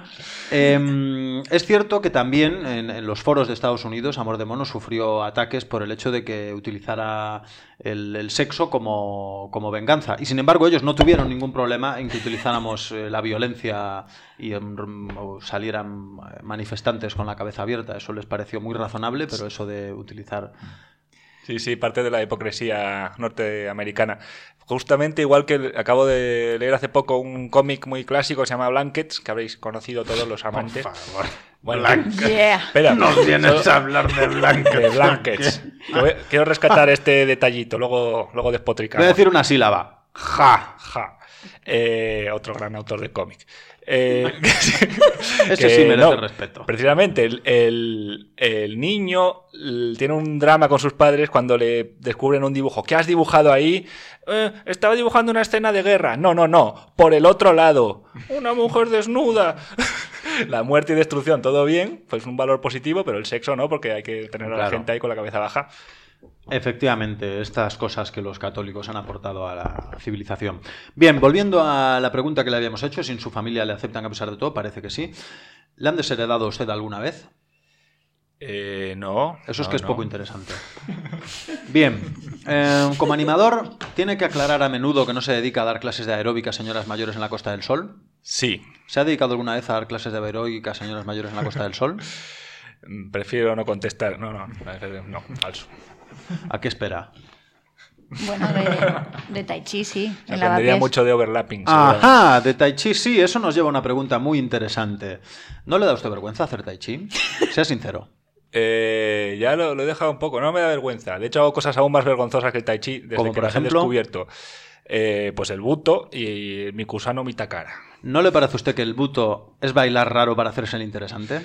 Eh, es cierto que también en, en los foros de Estados Unidos Amor de Mono sufrió ataques por el hecho de que utilizara el, el sexo como, como venganza. Y sin embargo ellos no tuvieron ningún problema en que utilizáramos eh, la violencia y um, salieran manifestantes con la cabeza abierta. Eso les pareció muy razonable, pero eso de utilizar... Sí, sí, parte de la hipocresía norteamericana. Justamente igual que acabo de leer hace poco un cómic muy clásico que se llama Blankets, que habréis conocido todos los amantes. Por favor. Bueno, Blankets. Yeah. Espera, No vienes a hablar de Blankets. de Blankets. Quiero rescatar este detallito, luego, luego despotricamos. Voy a decir una sílaba. Ja. Ja. Eh, otro gran autor de cómic. Eh, Ese que, sí merece no, respeto. Precisamente, el, el, el niño el, tiene un drama con sus padres cuando le descubren un dibujo. ¿Qué has dibujado ahí? Eh, estaba dibujando una escena de guerra. No, no, no. Por el otro lado. Una mujer desnuda. La muerte y destrucción, todo bien. Pues un valor positivo, pero el sexo no, porque hay que tener a la Claro. gente ahí con la cabeza baja. Efectivamente, estas cosas que los católicos han aportado a la civilización. Bien, volviendo a la pregunta que le habíamos hecho, si en su familia le aceptan a pesar de todo, parece que sí. ¿Le han desheredado a usted alguna vez? Eh, no. Eso es no, que es no. poco interesante. Bien, eh, como animador, ¿tiene que aclarar a menudo que no se dedica a dar clases de aeróbica a señoras mayores en la Costa del Sol? Sí. ¿Se ha dedicado alguna vez a dar clases de aeróbica a señoras mayores en la Costa del Sol? Prefiero no contestar. No, no, no, falso. ¿A qué espera? Bueno, de, de Tai Chi, sí. Se En aprendería lavapiés. mucho de overlapping. seguramente. Ajá, de Tai Chi, sí, eso nos lleva a una pregunta muy interesante. ¿No le da a usted vergüenza hacer Tai Chi? Sea sincero. Eh, ya lo, lo he dejado un poco, no me da vergüenza. De hecho, hago cosas aún más vergonzosas que el Tai Chi desde Como, que por las he ejemplo, descubierto. Eh, pues el buto y el Mikusano Mitakara. ¿No le parece a usted que el buto es bailar raro para hacerse el interesante?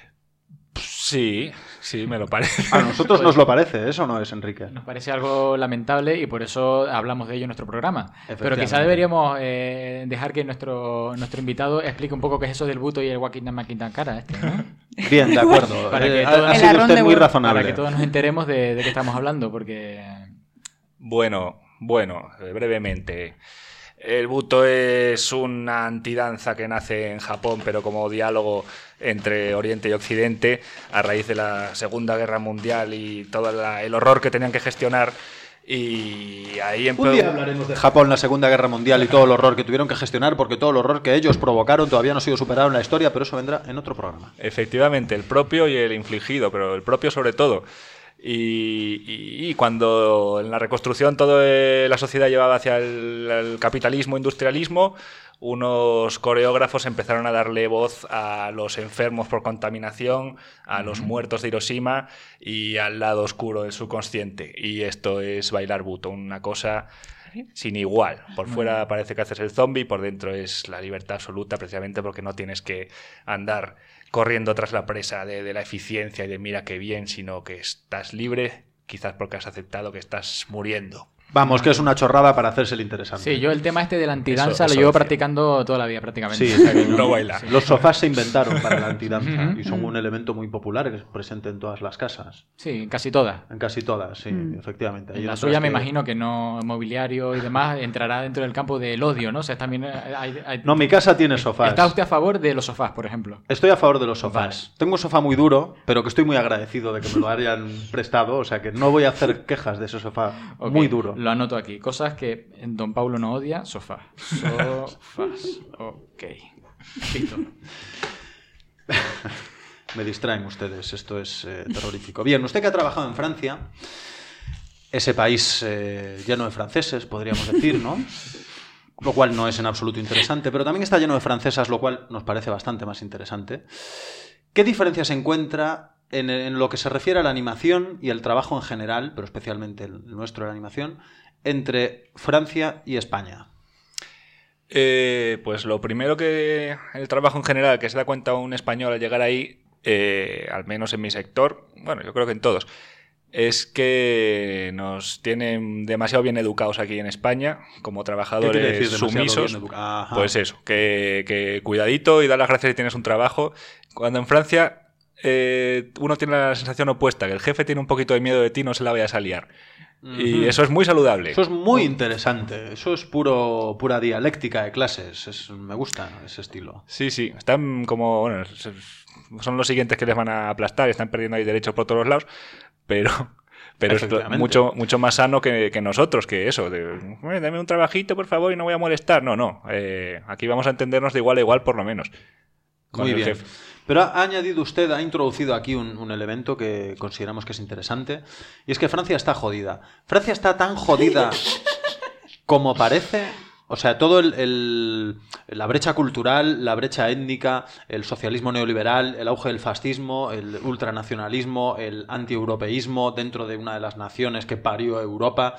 Sí, sí, me lo parece. A nosotros nos lo parece, eso no es, Enrique. Nos parece algo lamentable y por eso hablamos de ello en nuestro programa. Pero Efectivamente. quizá deberíamos eh, dejar que nuestro, nuestro invitado explique un poco qué es eso del buto y el Wakina Makitakara este, ¿no? Bien, de acuerdo. Para que Eh, todo- ha, ha El sido arrón usted de muy huevo. razonable. Para que todos nos enteremos de, de qué estamos hablando, porque... Bueno, bueno, eh, brevemente. El buto es una antidanza que nace en Japón, pero como diálogo entre Oriente y Occidente, a raíz de la Segunda Guerra Mundial y todo la- el horror que tenían que gestionar Y ahí en Un día hablaremos de Japón, la Segunda Guerra Mundial y todo el horror que tuvieron que gestionar, porque todo el horror que ellos provocaron todavía no ha sido superado en la historia, pero eso vendrá en otro programa. Efectivamente, el propio y el infligido, pero el propio sobre todo. Y, y, y cuando en la reconstrucción toda la sociedad llevaba hacia el, el capitalismo, industrialismo, unos coreógrafos empezaron a darle voz a los enfermos por contaminación, a los muertos de Hiroshima y al lado oscuro del subconsciente. Y esto es bailar buto, una cosa sin igual. Por fuera parece que haces el zombie, por dentro es la libertad absoluta, precisamente porque no tienes que andar corriendo tras la presa de, de la eficiencia y de mira qué bien, sino que estás libre, quizás porque has aceptado que estás muriendo. Vamos, que es una chorrada para hacerse el interesante. Sí, yo el tema este de la antidanza Eso- eso lo llevo decía. practicando toda la vida prácticamente. Sí, O sea que no baila. sí. Los sofás se inventaron para la antidanza Ujú. y son un elemento muy popular que es presente en todas las casas. Sí, casi todas. En casi todas, sí, Mm. efectivamente. Hay En la otras suya me que- imagino que no, mobiliario y demás, entrará dentro del campo del odio, ¿no? O sea, también hay, hay- No, mi casa tiene sofás. ¿Está usted a favor de los sofás, por ejemplo? Estoy a favor de los sofás. Vale. Tengo un sofá muy duro, pero que estoy muy agradecido de que me lo hayan prestado, o sea que no voy a hacer quejas de ese sofá Ok, muy duro. Lo anoto aquí. Cosas que Don Paulo no odia, sofá. Sofás. Ok. Listo. Me distraen ustedes, esto es eh, terrorífico. Bien, usted que ha trabajado en Francia, ese país eh, lleno de franceses, podríamos decir, ¿no? Lo cual no es en absoluto interesante, pero también está lleno de francesas, lo cual nos parece bastante más interesante. ¿Qué diferencia se encuentra en, en lo que se refiere a la animación y el trabajo en general, pero especialmente el nuestro de la animación, entre Francia y España? Eh, pues lo primero que el trabajo en general que se da cuenta un español al llegar ahí, eh, al menos en mi sector, bueno, yo creo que en todos, es que nos tienen demasiado bien educados aquí en España como ¿Qué quiere trabajadores decir demasiado sumisos. bien educado? Ajá. Pues eso, que, que cuidadito y dar las gracias si tienes un trabajo. Cuando en Francia eh, uno tiene la sensación opuesta, que el jefe tiene un poquito de miedo de ti, no se la vayas a liar. Y Ujú. eso es muy saludable. Eso es muy interesante. Eso es puro, pura dialéctica de clases. Es- me gusta ese estilo. Sí, sí, están como, bueno, es- es- son los siguientes que les van a aplastar, están perdiendo ahí derechos por todos los lados, pero, pero es Efectivamente. mucho, mucho más sano que, que nosotros, que eso, de, "Eh, dame un trabajito, por favor, y no voy a molestar". No, no, eh, aquí vamos a entendernos de igual a igual, por lo menos. con Muy el bien. jefe. Pero ha añadido usted, ha introducido aquí un, un elemento que consideramos que es interesante, y es que Francia está jodida. Francia está tan jodida como parece. O sea, todo el, el- la brecha cultural, la brecha étnica, el socialismo neoliberal, el auge del fascismo, el ultranacionalismo, el antieuropeísmo dentro de una de las naciones que parió Europa.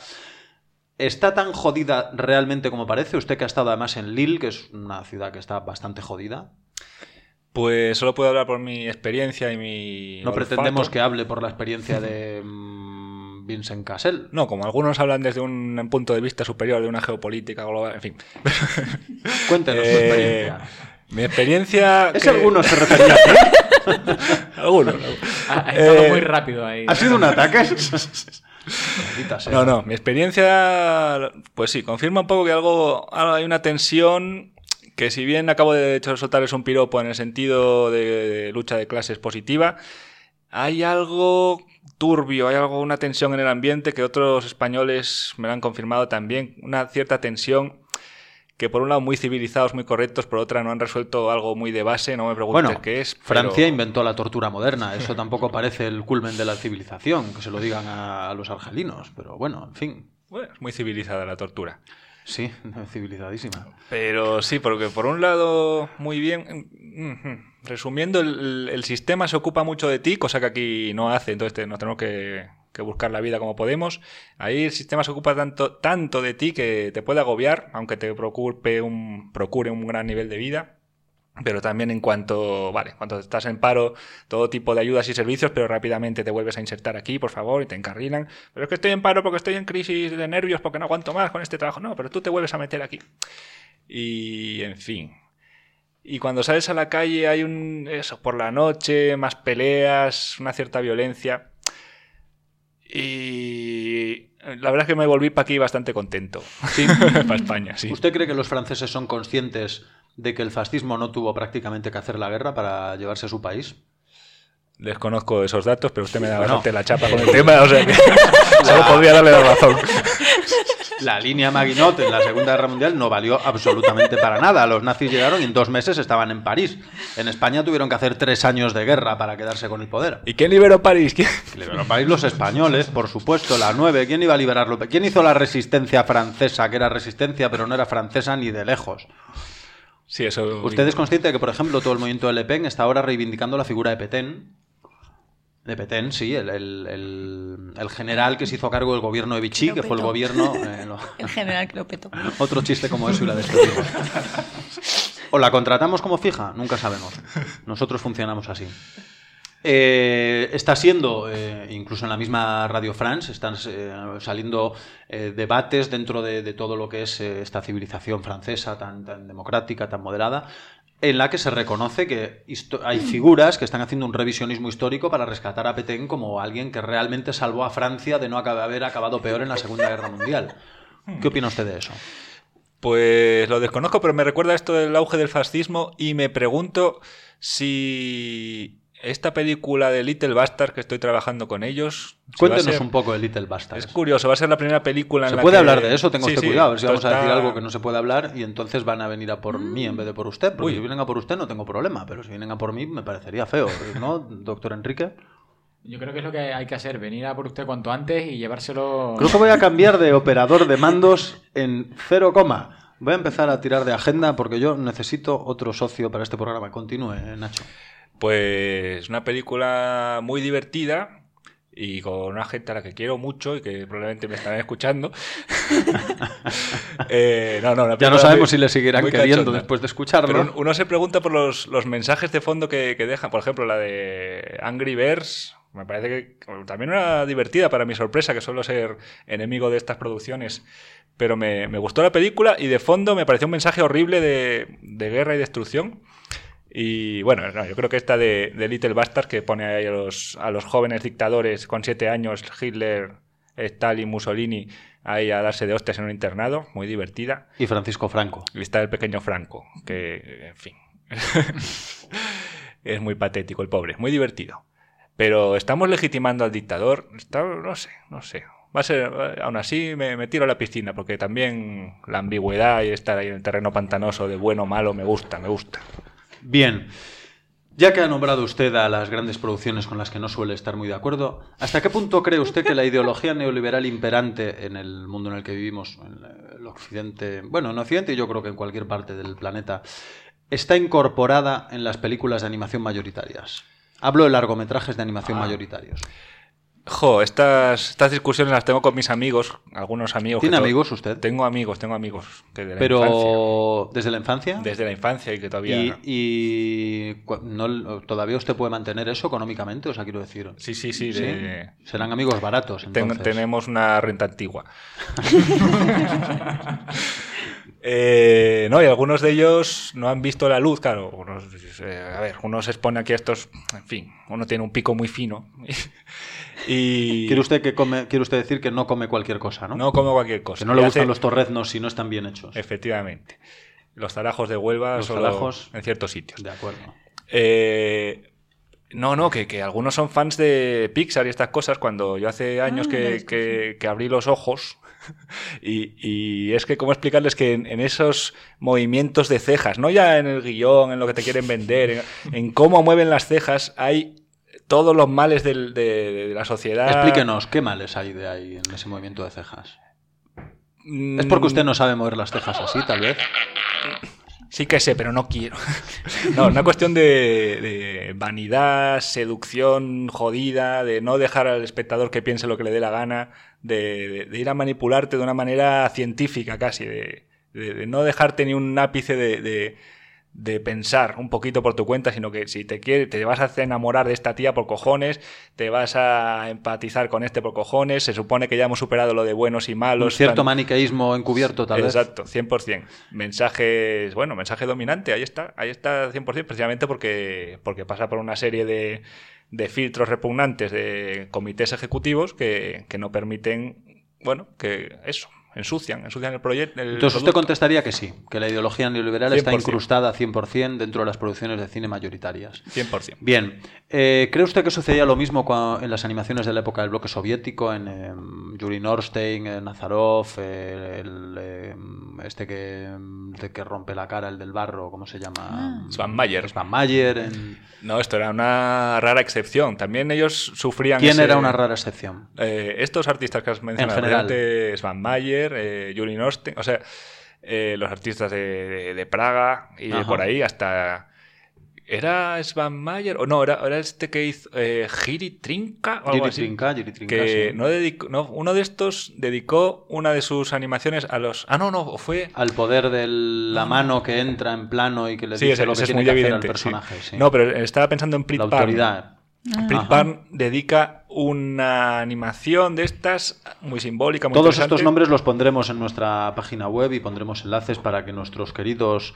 ¿Está tan jodida realmente como parece? Usted que ha estado además en Lille, que es una ciudad que está bastante jodida. Pues solo puedo hablar por mi experiencia y mi No olfato. pretendemos que hable por la experiencia de mm, Vincent Cassel. No, como algunos hablan desde un punto de vista superior de una geopolítica global, en fin. Cuéntenos su Eh, experiencia. Mi experiencia... ¿Es que- alguno se refería a ti? Algunos. Ha, ha estado Eh, muy rápido ahí. ¿Ha sido un ataque? Maldita sea. No, no, mi experiencia, pues sí, confirma un poco que algo, algo- hay una tensión que, si bien acabo de hecho soltarles un piropo en el sentido de, de lucha de clases positiva, hay algo turbio, hay algo, una tensión en el ambiente que otros españoles me lo han confirmado también, una cierta tensión que por un lado muy civilizados, muy correctos, por otra no han resuelto algo muy de base, no me preguntes Bueno, qué es. pero- Francia inventó la tortura moderna. Eso tampoco parece el culmen de la civilización, que se lo digan a, a los argelinos. Pero bueno, en fin. Bueno, es muy civilizada la tortura. Sí, civilizadísima. Pero sí, porque por un lado, muy bien. Ujú. Resumiendo, el, el sistema se ocupa mucho de ti, cosa que aquí no hace, entonces te- nos tenemos que, que buscar la vida como podemos. Ahí el sistema se ocupa tanto, tanto de ti que te puede agobiar, aunque te procure un, procure un gran nivel de vida. Pero también en cuanto, vale, cuando estás en paro, todo tipo de ayudas y servicios, pero rápidamente te vuelves a insertar aquí, por favor, y te encarrilan. Pero es que estoy en paro porque estoy en crisis de nervios, porque no aguanto más con este trabajo. No, pero tú te vuelves a meter aquí. Y, en fin. Y cuando sales a la calle hay un, eso, por la noche, más peleas, una cierta violencia. Y la verdad es que me volví para aquí bastante contento. Sí. Para España, sí. ¿Usted cree que los franceses son conscientes de que el fascismo no tuvo prácticamente que hacer la guerra para llevarse a su país? Desconozco esos datos, pero usted me da Bueno. bastante la chapa con el tema, o sea que solo podría darle la razón. La línea Maginot en la Segunda Guerra Mundial no valió absolutamente para nada. Los nazis llegaron y en dos meses estaban en París. En España tuvieron que hacer tres años de guerra para quedarse con el poder. ¿Y quién liberó París? ¿Quién? Liberó París los españoles, por supuesto, la nueve. ¿Quién iba a liberarlo? ¿Quién hizo la resistencia francesa? Que era resistencia, pero no era francesa ni de lejos. Sí, eso... ¿Usted es consciente de que, por ejemplo, todo el movimiento de Le Pen está ahora reivindicando la figura de Petén? De Petén, sí, el, el, el, el general que se hizo cargo del gobierno de Vichy, Lo que fue el petó. gobierno... eh, lo- El general que lo petó. Otro chiste como eso y la despedimos. ¿O la contratamos como fija? Nunca sabemos. Nosotros funcionamos así. Eh, está siendo, eh, incluso en la misma Radio France, están eh, saliendo eh, debates dentro de, de todo lo que es eh, esta civilización francesa tan, tan democrática, tan moderada, en la que se reconoce que hay figuras que están haciendo un revisionismo histórico para rescatar a Petén como alguien que realmente salvó a Francia de no haber acabado peor en la Segunda Guerra Mundial. ¿Qué opina usted de eso? Pues lo desconozco, pero me recuerda esto del auge del fascismo y me pregunto si esta película de Little Bastard, que estoy trabajando con ellos... si Cuéntenos va a ser... un poco de Little Bastard. Es curioso, va a ser la primera película en ¿Se la puede que... hablar de eso? Tengo Sí, usted sí, cuidado. A ver si esto vamos a decir está- algo que no se puede hablar y entonces van a venir a por mí en vez de por usted. Porque Uy. si vienen a por usted no tengo problema, pero si vienen a por mí me parecería feo, ¿no, doctor Enrique? Yo creo que es lo que hay que hacer, venir a por usted cuanto antes y llevárselo... Creo que voy a cambiar de operador de mandos en cero coma. Voy a empezar a tirar de agenda porque yo necesito otro socio para este programa. Continúe, Nacho. Pues una película muy divertida y con una gente a la que quiero mucho y que probablemente me estarán escuchando. eh, no, no, una Ya no película sabemos muy- si le seguirán muy queriendo cachonda. después de escucharlo. Pero uno se pregunta por los, los mensajes de fondo que, que dejan. Por ejemplo, la de Angry Birds. Me parece que también era divertida para mi sorpresa, que suelo ser enemigo de estas producciones. Pero me, me gustó la película y de fondo me pareció un mensaje horrible de, de guerra y destrucción. Y bueno, no, yo creo que esta de, de Little Bastard, que pone ahí a los, a los jóvenes dictadores con siete años, Hitler, Stalin, Mussolini, ahí a darse de hostias en un internado, muy divertida. Y Francisco Franco. Y está el pequeño Franco, que, en fin, es muy patético el pobre, muy divertido. Pero estamos legitimando al dictador, está, no sé, no sé. Va a ser, aún así me, me tiro a la piscina, porque también la ambigüedad y estar ahí en el terreno pantanoso de bueno o malo me gusta, me gusta. Bien, ya que ha nombrado usted a las grandes producciones con las que no suele estar muy de acuerdo, ¿hasta qué punto cree usted que la ideología neoliberal imperante en el mundo en el que vivimos, en el Occidente, bueno, en Occidente y yo creo que en cualquier parte del planeta, está incorporada en las películas de animación mayoritarias? Hablo de largometrajes de animación Ah. mayoritarios. Jo, estas, estas discusiones las tengo con mis amigos, algunos amigos. ¿Tiene que to- amigos usted? Tengo amigos, tengo amigos. Que de la Pero infancia. desde la infancia. Desde la infancia y que todavía... Y, y cu- no, todavía usted puede mantener eso económicamente, o sea, quiero decir. Sí, sí, sí. de- Serán amigos baratos. Ten- Entonces. tenemos una renta antigua. Eh, no, y algunos de ellos no han visto la luz, claro. Unos, eh, a ver, uno se expone aquí a estos. En fin, uno tiene un pico muy fino. Y ¿Quiere usted, que come, quiere usted decir que no come cualquier cosa, ¿no? no come cualquier cosa. Que no Y le hace- gustan los torreznos si no están bien hechos. Efectivamente. Los zarajos de Huelva Los solo zarajos. en ciertos sitios. De acuerdo. Eh, no, no, que, que algunos son fans de Pixar y estas cosas. Cuando yo hace años Ah, que, ves que- que abrí los ojos. Y, y es que, ¿cómo explicarles que en, en esos movimientos de cejas, no ya en el guión, en lo que te quieren vender, en, en cómo mueven las cejas, hay todos los males del- de, de la sociedad. Explíquenos, ¿qué males hay de ahí en ese movimiento de cejas? Mm, ¿Es porque usted no sabe mover las cejas así, tal vez? Sí que sé, pero no quiero. No, una cuestión de, de vanidad, seducción jodida, de no dejar al espectador que piense lo que le dé la gana, de, de- de ir a manipularte de una manera científica casi, de, de- de no dejarte ni un ápice de, de- de pensar un poquito por tu cuenta, sino que si te quieres, te vas a enamorar de esta tía por cojones, te vas a empatizar con este por cojones, se supone que ya hemos superado lo de buenos y malos. Un cierto tan- maniqueísmo encubierto, tal vez. Exacto, cien por ciento. Mensajes, bueno, mensaje dominante, ahí está, ahí está cien por ciento, precisamente porque, porque pasa por una serie de, de filtros repugnantes de comités ejecutivos que, que no permiten, bueno, que eso, ensucian, ensucian el proyecto. Entonces usted contestaría que sí, que la ideología neoliberal cien por está cien. incrustada cien por ciento dentro de las producciones de cine mayoritarias. cien por ciento. Bien, eh, ¿cree usted que sucedía lo mismo cua- en las animaciones de la época del bloque soviético, en eh, Yuri Norstein, en Nazarov, eh, el, eh, este que, de que rompe la cara, el del barro, ¿cómo se llama? Ah. Svanmayer. Svanmayer, en... No, esto era una rara excepción. También ellos sufrían. ¿Quién ese- era una rara excepción? Eh, estos artistas que has mencionado, En general. realmente, Svanmayer, eh, Yuri Norstein, o sea, eh, los artistas de, de- de Praga y de Ajá. por ahí hasta... ¿Era Svanmayer? O no, era, era este que hizo eh, Giri Trinka o algo Yuri así. Trinka, Yuri Trinka, Que sí. no dedicó, no, uno de estos dedicó una de sus animaciones a los... Ah, no, no, fue... Al poder de la mano que entra en plano y que le Sí, dice ese, lo ese que es tiene muy que hacer evidente. al sí. personaje. Sí. No, pero estaba pensando en La Prit Parn. autoridad. Prit Ajá. Parn dedica una animación de estas muy simbólica, muy Todos interesante. estos nombres los pondremos en nuestra página web y pondremos enlaces para que nuestros queridos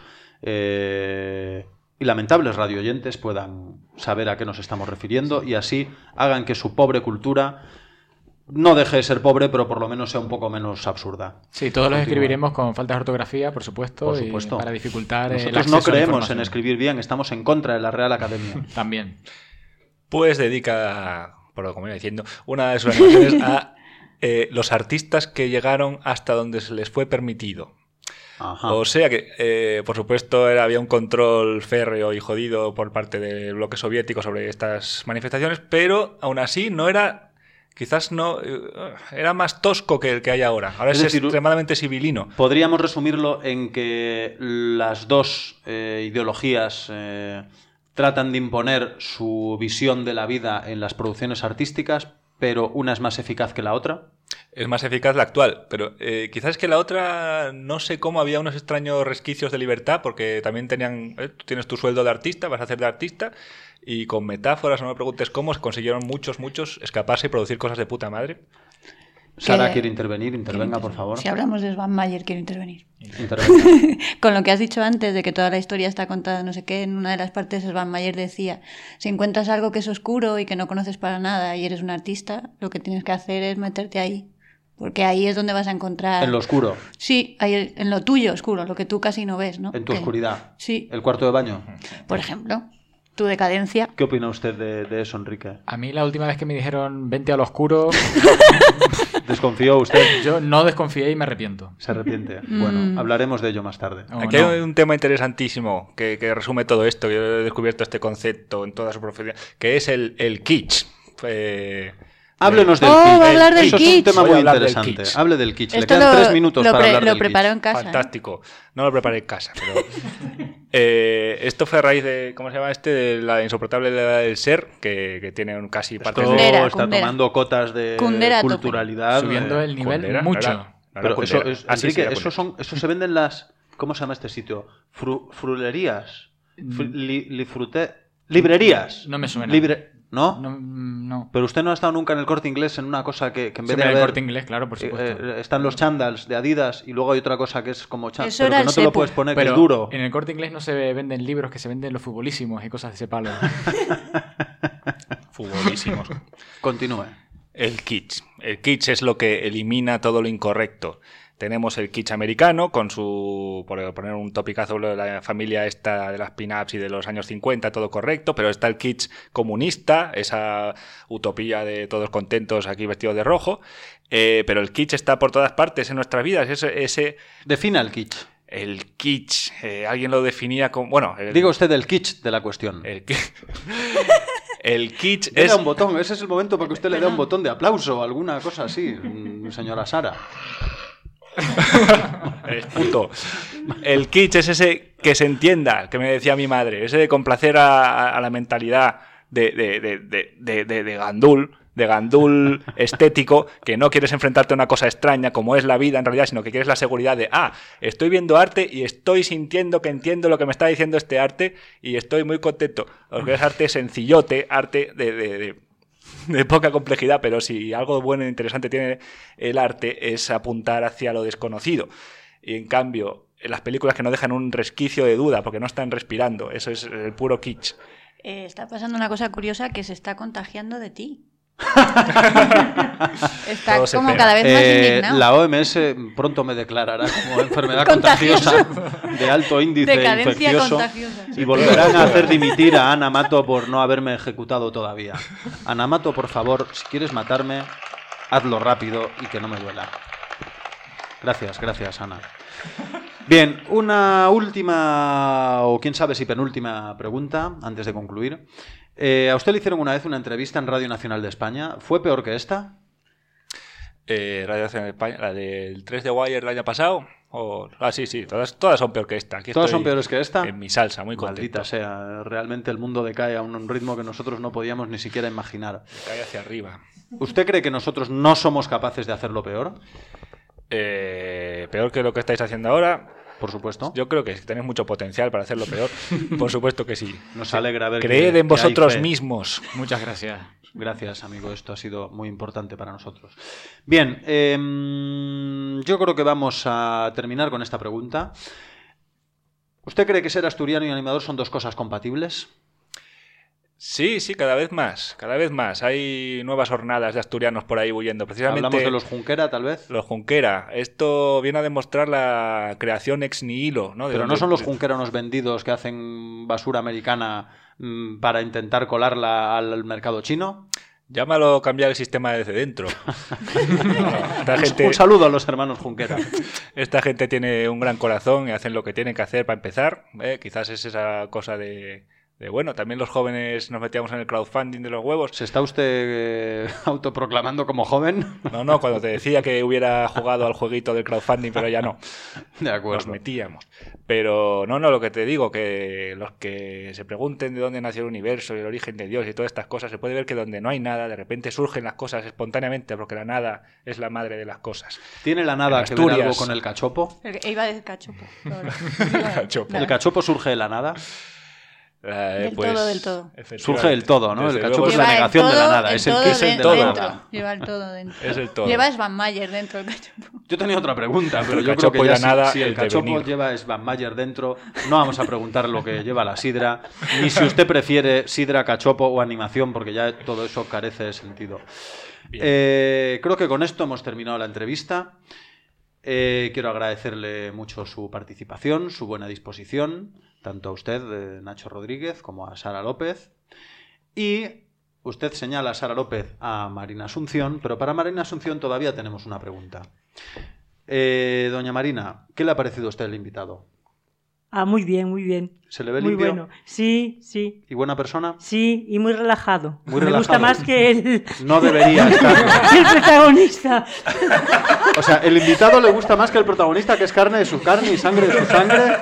eh, y lamentables radioyentes puedan saber a qué nos estamos refiriendo y así hagan que su pobre cultura no deje de ser pobre, pero por lo menos sea un poco menos absurda. Sí, todos los Continúa. escribiremos con faltas de ortografía, por supuesto, Por y supuesto. para dificultar el Nosotros acceso no a la creemos en información. escribir bien, estamos en contra de la Real Academia. También. Pues dedica, por lo que me iba diciendo, una de sus animaciones a eh, los artistas que llegaron hasta donde se les fue permitido. Ajá. O sea que, eh, por supuesto, era, había un control férreo y jodido por parte del bloque soviético sobre estas manifestaciones, pero aún así no era, quizás no, eh, era más tosco que el que hay ahora. Ahora Es es, decir, extremadamente civilino. Podríamos resumirlo en que las dos eh, ideologías eh, tratan de imponer su visión de la vida en las producciones artísticas, pero una es más eficaz que la otra. Es más eficaz la actual, pero eh, quizás que la otra, no sé cómo, había unos extraños resquicios de libertad, porque también tenían, eh, tú tienes tu sueldo de artista, vas a hacer de artista, y con metáforas, no me preguntes cómo, se consiguieron muchos, muchos escaparse y producir cosas de puta madre. Sara Que- quiere intervenir, intervenga, por favor. Si hablamos de Svanmayer, quiero intervenir. Intervenga. Con lo que has dicho antes de que toda la historia está contada, no sé qué, en una de las partes Svanmayer decía, si encuentras algo que es oscuro y que no conoces para nada y eres un artista, lo que tienes que hacer es meterte ahí. Porque ahí es donde vas a encontrar... En lo oscuro, Sí, ahí, en lo tuyo oscuro, lo que tú casi no ves, ¿no? en tu Que- oscuridad. Sí, El cuarto de baño. por ejemplo, tu decadencia. ¿Qué opina usted de, de eso, Enrique? A mí la última vez que me dijeron vente al oscuro, ¿Desconfió usted? yo no desconfié y me arrepiento. Se arrepiente. Bueno, hablaremos de ello más tarde. Oh, Aquí no. hay un tema interesantísimo que, que resume todo esto, yo he descubierto este concepto en toda su profundidad, que es el, el kitsch. Eh, Háblenos del Oh, kitsch. va a hablar del Eso es un kitsch. tema Voy a muy hablar del interesante. kitsch. Hable del kitsch. Le Esto quedan lo, tres minutos lo para pre- hablar lo del preparó kitsch. en casa. ¿eh? Fantástico. No lo preparé en casa, pero... eh, esto fue a raíz de... ¿Cómo se llama este? De la insoportable edad del ser, que, que tiene un casi parte Esto de... Kundera, está Kundera. tomando cotas de Kundera a tope. culturalidad. Subiendo eh, el nivel Kundera, mucho. no era- no era Pero eso Kundera. es, Ah, sí, sí, Enrique, era eso, Kundera. son, eso se venden las... ¿Cómo se llama este sitio? Fru- frulerías. Fru- li- li- frute- librerías. No me suena. Libre- ¿No? No, mm, no. Pero usted no ha estado nunca en el Corte Inglés en una cosa que, que en vez Sí, de en el haber- Corte Inglés, claro, por eh, supuesto. eh, están los chandals de Adidas y luego hay otra cosa que es como chandals. Eso Pero era que el no te lo Sepu. puedes poner, que Pero es duro. en el Corte Inglés no se venden libros, que se venden los futbolísimos y cosas de ese palo. Futbolísimos. Continúe. El kitsch. El kitsch es lo que elimina todo lo incorrecto. Tenemos el kitsch americano, con su, por poner un topicazo, de la familia esta de las pin-ups y de los años cincuenta, todo correcto, pero está el kitsch comunista, esa utopía de todos contentos aquí vestidos de rojo, eh, pero el kitsch está por todas partes en nuestras vidas, ese... ese Defina el kitsch. el kitsch, eh, alguien lo definía como... Bueno, el, Diga usted el kitsch de la cuestión. el, ki- el kitsch Dele es... a un botón, ese es el momento para que usted le dé un botón de aplauso o alguna cosa así, mm, señora Sara. El puto. El kitsch es ese que se entienda, que me decía mi madre, ese de complacer a, a la mentalidad de, de, de, de, de, de, de gandul, de gandul estético, que no quieres enfrentarte a una cosa extraña como es la vida en realidad, sino que quieres la seguridad de, ah, estoy viendo arte y estoy sintiendo que entiendo lo que me está diciendo este arte y estoy muy contento. Porque es arte sencillote, arte de... de, de de poca complejidad, pero si algo bueno e interesante tiene el arte es apuntar hacia lo desconocido. Y en cambio, en las películas que no dejan un resquicio de duda porque no están respirando, eso es el puro kitsch. Eh, está pasando una cosa curiosa que se está contagiando de ti. Está Todo se como pega. cada vez más Eh, indignado. la O M S pronto me declarará como enfermedad contagiosa de alto índice Decadencia infeccioso contagiosa. y volverán a hacer dimitir a Ana Mato por no haberme ejecutado todavía. Ana Mato, por favor, si quieres matarme, hazlo rápido y que no me duela. Gracias, gracias, Ana. Bien, una última, o quién sabe si penúltima pregunta, antes de concluir. Eh, a usted le hicieron una vez una entrevista en Radio Nacional de España. ¿Fue peor que esta? Eh, Radio Nacional de España, la del tres de Wire del año pasado. O... Ah, sí, sí, todas, todas son peor que esta. Aquí ¿Todas estoy son peores que esta? En mi salsa, muy contento. Maldita sea, realmente el mundo decae a un ritmo que nosotros no podíamos ni siquiera imaginar. Cae hacia arriba. ¿Usted cree que nosotros no somos capaces de hacerlo peor? Eh, peor que lo que estáis haciendo ahora. Por supuesto. Yo creo que tenéis mucho potencial para hacerlo peor. Por supuesto que sí. Nos alegra ver Creed que- en que hay vosotros fe. mismos. Muchas gracias. Gracias, amigo. Esto ha sido muy importante para nosotros. Bien, eh, yo creo que vamos a terminar con esta pregunta. ¿Usted cree que ser asturiano y animador son dos cosas compatibles? Sí, sí, cada vez más, cada vez más. Hay nuevas hornadas de asturianos por ahí huyendo. Precisamente Hablamos de los Junquera, tal vez. los Junquera. Esto viene a demostrar la creación ex nihilo, ¿no? De Pero no donde- son los Junquera unos vendidos que hacen basura americana mm, para intentar colarla al mercado chino. Llámalo cambiar el sistema desde dentro. No, esta, gente, Un saludo a los hermanos Junquera. esta gente tiene un gran corazón y hacen lo que tienen que hacer para empezar. ¿eh? Quizás es esa cosa de, de, bueno, también los jóvenes nos metíamos en el crowdfunding de los huevos. ¿Se está usted eh, autoproclamando como joven? No, no, cuando te decía que hubiera jugado al jueguito del crowdfunding, pero ya no. De Nos acuerdo. metíamos. Pero no, no, lo que te digo, que los que se pregunten de dónde nació el universo y el origen de Dios y todas estas cosas, se puede ver que donde no hay nada, de repente surgen las cosas espontáneamente, porque la nada es la madre de las cosas. ¿Tiene la nada En que ver algo Asturias. con el cachopo? El que- Iba a decir cachopo. Ahora. Cachopo. ¿El cachopo surge de la nada? Eh, Del todo, del todo. efectivamente. Surge del todo, ¿no? Desde El cachopo luego es la Lleva el negación de la todo- nada, es el todo que es el dentro, de la dentro. nada. Lleva el todo dentro. Es el todo. Lleva Svan Mayer dentro del cachopo. Yo tenía otra pregunta, pero El yo creo que cachopo y ya la si- nada, si, el el cachopo devenir. lleva Svan Mayer dentro, no vamos a preguntar lo que lleva la sidra, ni si usted prefiere sidra, cachopo o animación, porque ya todo eso carece de sentido. Bien. Eh, creo que con esto hemos terminado la entrevista. Eh, quiero agradecerle mucho su participación, su buena disposición, tanto a usted, eh, Nacho Rodríguez, como a Sara López. Y usted señala a Sara López a Marina Asunción, pero para Marina Asunción todavía tenemos una pregunta. Eh, doña Marina, ¿qué le ha parecido a usted el invitado? Ah, muy bien, muy bien. ¿Se le ve Muy limpio bueno. Sí, sí. y buena persona? Sí, y muy relajado. Muy Me gusta relajado. más que el, No debería estar. que el protagonista. O sea, el invitado le gusta más que el protagonista, que es carne de su carne y sangre de su sangre.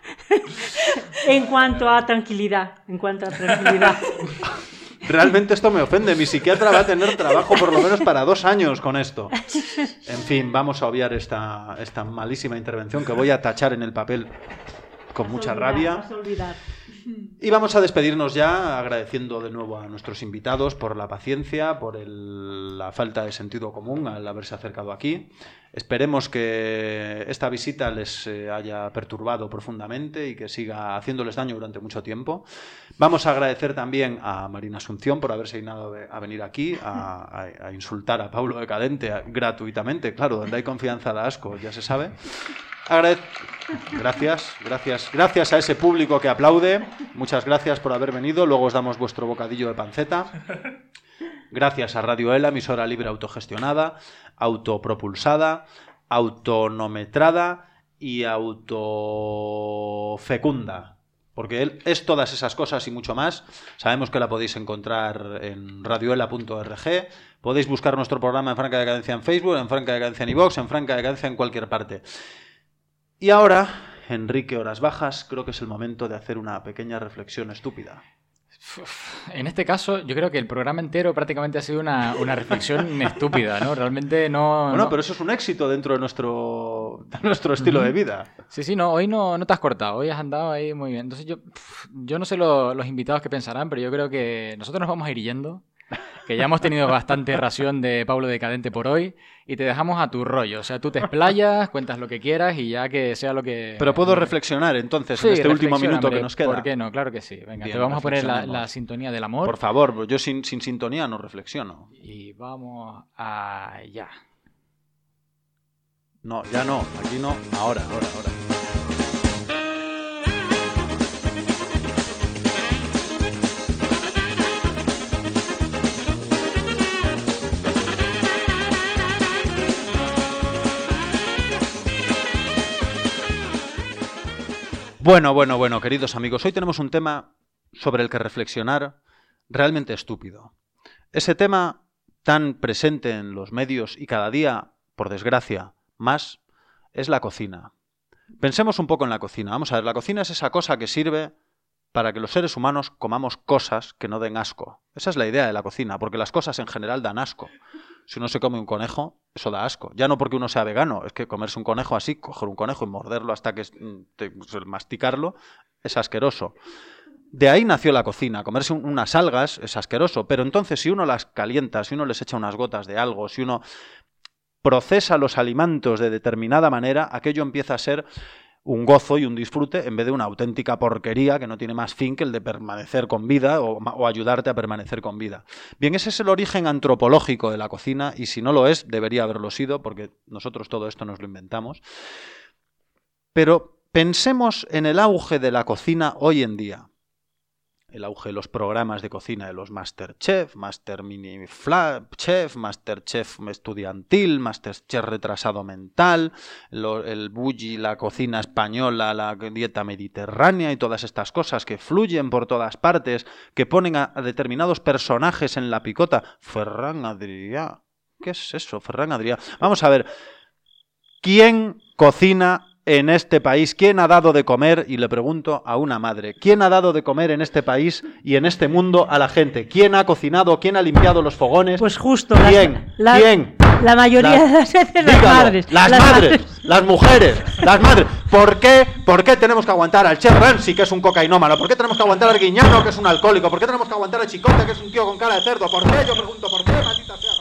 En cuanto a tranquilidad. En cuanto a tranquilidad. Realmente esto me ofende. Mi psiquiatra va a tener trabajo por lo menos para dos años con esto. En fin, vamos a obviar esta, esta malísima intervención que voy a tachar en el papel con mucha Vas a olvidar, rabia. vas a olvidar. Y vamos a despedirnos ya agradeciendo de nuevo a nuestros invitados por la paciencia, por el- la falta de sentido común al haberse acercado aquí. Esperemos que esta visita les eh, haya perturbado profundamente y que siga haciéndoles daño durante mucho tiempo. Vamos a agradecer también a Marina Asunción por haberse dignado a venir aquí a, a- a insultar a Paulo Decadente a- gratuitamente. Claro, donde hay confianza da asco, ya se sabe. Agrade- Gracias, gracias. Gracias a ese público que aplaude. Muchas gracias por haber venido. Luego os damos vuestro bocadillo de panceta. Gracias a Radio ELA, emisora libre autogestionada, autopropulsada, autonometrada y autofecunda. Porque él es todas esas cosas y mucho más. Sabemos que la podéis encontrar en radioela punto org. Podéis buscar nuestro programa en Franca Decadencia en Facebook, en Franca Decadencia en iVoox, en Franca Decadencia en cualquier parte. Y ahora, Enrique Horas Bajas, creo que es el momento de hacer una pequeña reflexión estúpida. En este caso, yo creo que el programa entero prácticamente ha sido una, una reflexión estúpida, ¿no? Realmente no... Bueno, no- pero eso es un éxito dentro de nuestro, de nuestro estilo de vida. Sí, sí, no, hoy no, no te has cortado, hoy has andado ahí muy bien. Entonces yo, pf, yo no sé lo- los invitados que pensarán, pero yo creo que nosotros nos vamos a ir yendo que ya hemos tenido bastante ración de Pablo Decadente por hoy y te dejamos a tu rollo. O sea, tú te explayas, cuentas lo que quieras y ya que sea lo que... Pero puedo reflexionar entonces Sí, en este último reflexiona, minuto hombre, que nos queda. ¿Por qué no? Claro que sí. Venga, Bien, te vamos a poner la, reflexionemos. la sintonía del amor. Por favor, yo sin, sin sintonía no reflexiono. Y vamos allá. No, ya no, aquí no, ahora, ahora, ahora. Bueno, bueno, bueno, queridos amigos, hoy tenemos un tema sobre el que reflexionar realmente estúpido. Ese tema tan presente en los medios y cada día, por desgracia, más, es la cocina. Pensemos un poco en la cocina. Vamos a ver, la cocina es esa cosa que sirve para que los seres humanos comamos cosas que no den asco. Esa es la idea de la cocina, porque las cosas en general dan asco. Si uno se come un conejo, eso da asco. Ya no porque uno sea vegano, es que comerse un conejo así, coger un conejo y morderlo hasta que te, masticarlo, es asqueroso. De ahí nació la cocina. Comerse un, unas algas es asqueroso, pero entonces si uno las calienta, si uno les echa unas gotas de algo, si uno procesa los alimentos de determinada manera, aquello empieza a ser un gozo y un disfrute en vez de una auténtica porquería que no tiene más fin que el de permanecer con vida o, o ayudarte a permanecer con vida. Bien, ese es el origen antropológico de la cocina y si no lo es, debería haberlo sido porque nosotros todo esto nos lo inventamos. Pero pensemos en el auge de la cocina hoy en día. El auge de los programas de cocina de los Masterchef, Master Mini Chef, Masterchef estudiantil, Masterchef retrasado mental, lo, el bulli, la cocina española, la dieta mediterránea y todas estas cosas que fluyen por todas partes, que ponen a, a determinados personajes en la picota. Ferran Adrià. ¿Qué es eso, Ferran Adrià? Vamos a ver. ¿Quién cocina en este país? ¿Quién ha dado de comer? Y le pregunto a una madre, ¿quién ha dado de comer en este país y en este mundo a la gente? ¿Quién ha cocinado? ¿Quién ha limpiado los fogones? Pues justo. ¿Quién? Las, la, ¿Quién? La mayoría Las- de las veces las Dígalo, madres. Las, Las madres, madres. las mujeres, las madres. ¿Por qué? ¿Por qué tenemos que aguantar al Chef Ramsay, que es un cocainómano? ¿Por qué tenemos que aguantar al Guiñano, que es un alcohólico? ¿Por qué tenemos que aguantar al Chicote, que es un tío con cara de cerdo? ¿Por qué? Yo pregunto, ¿por qué, maldita sea?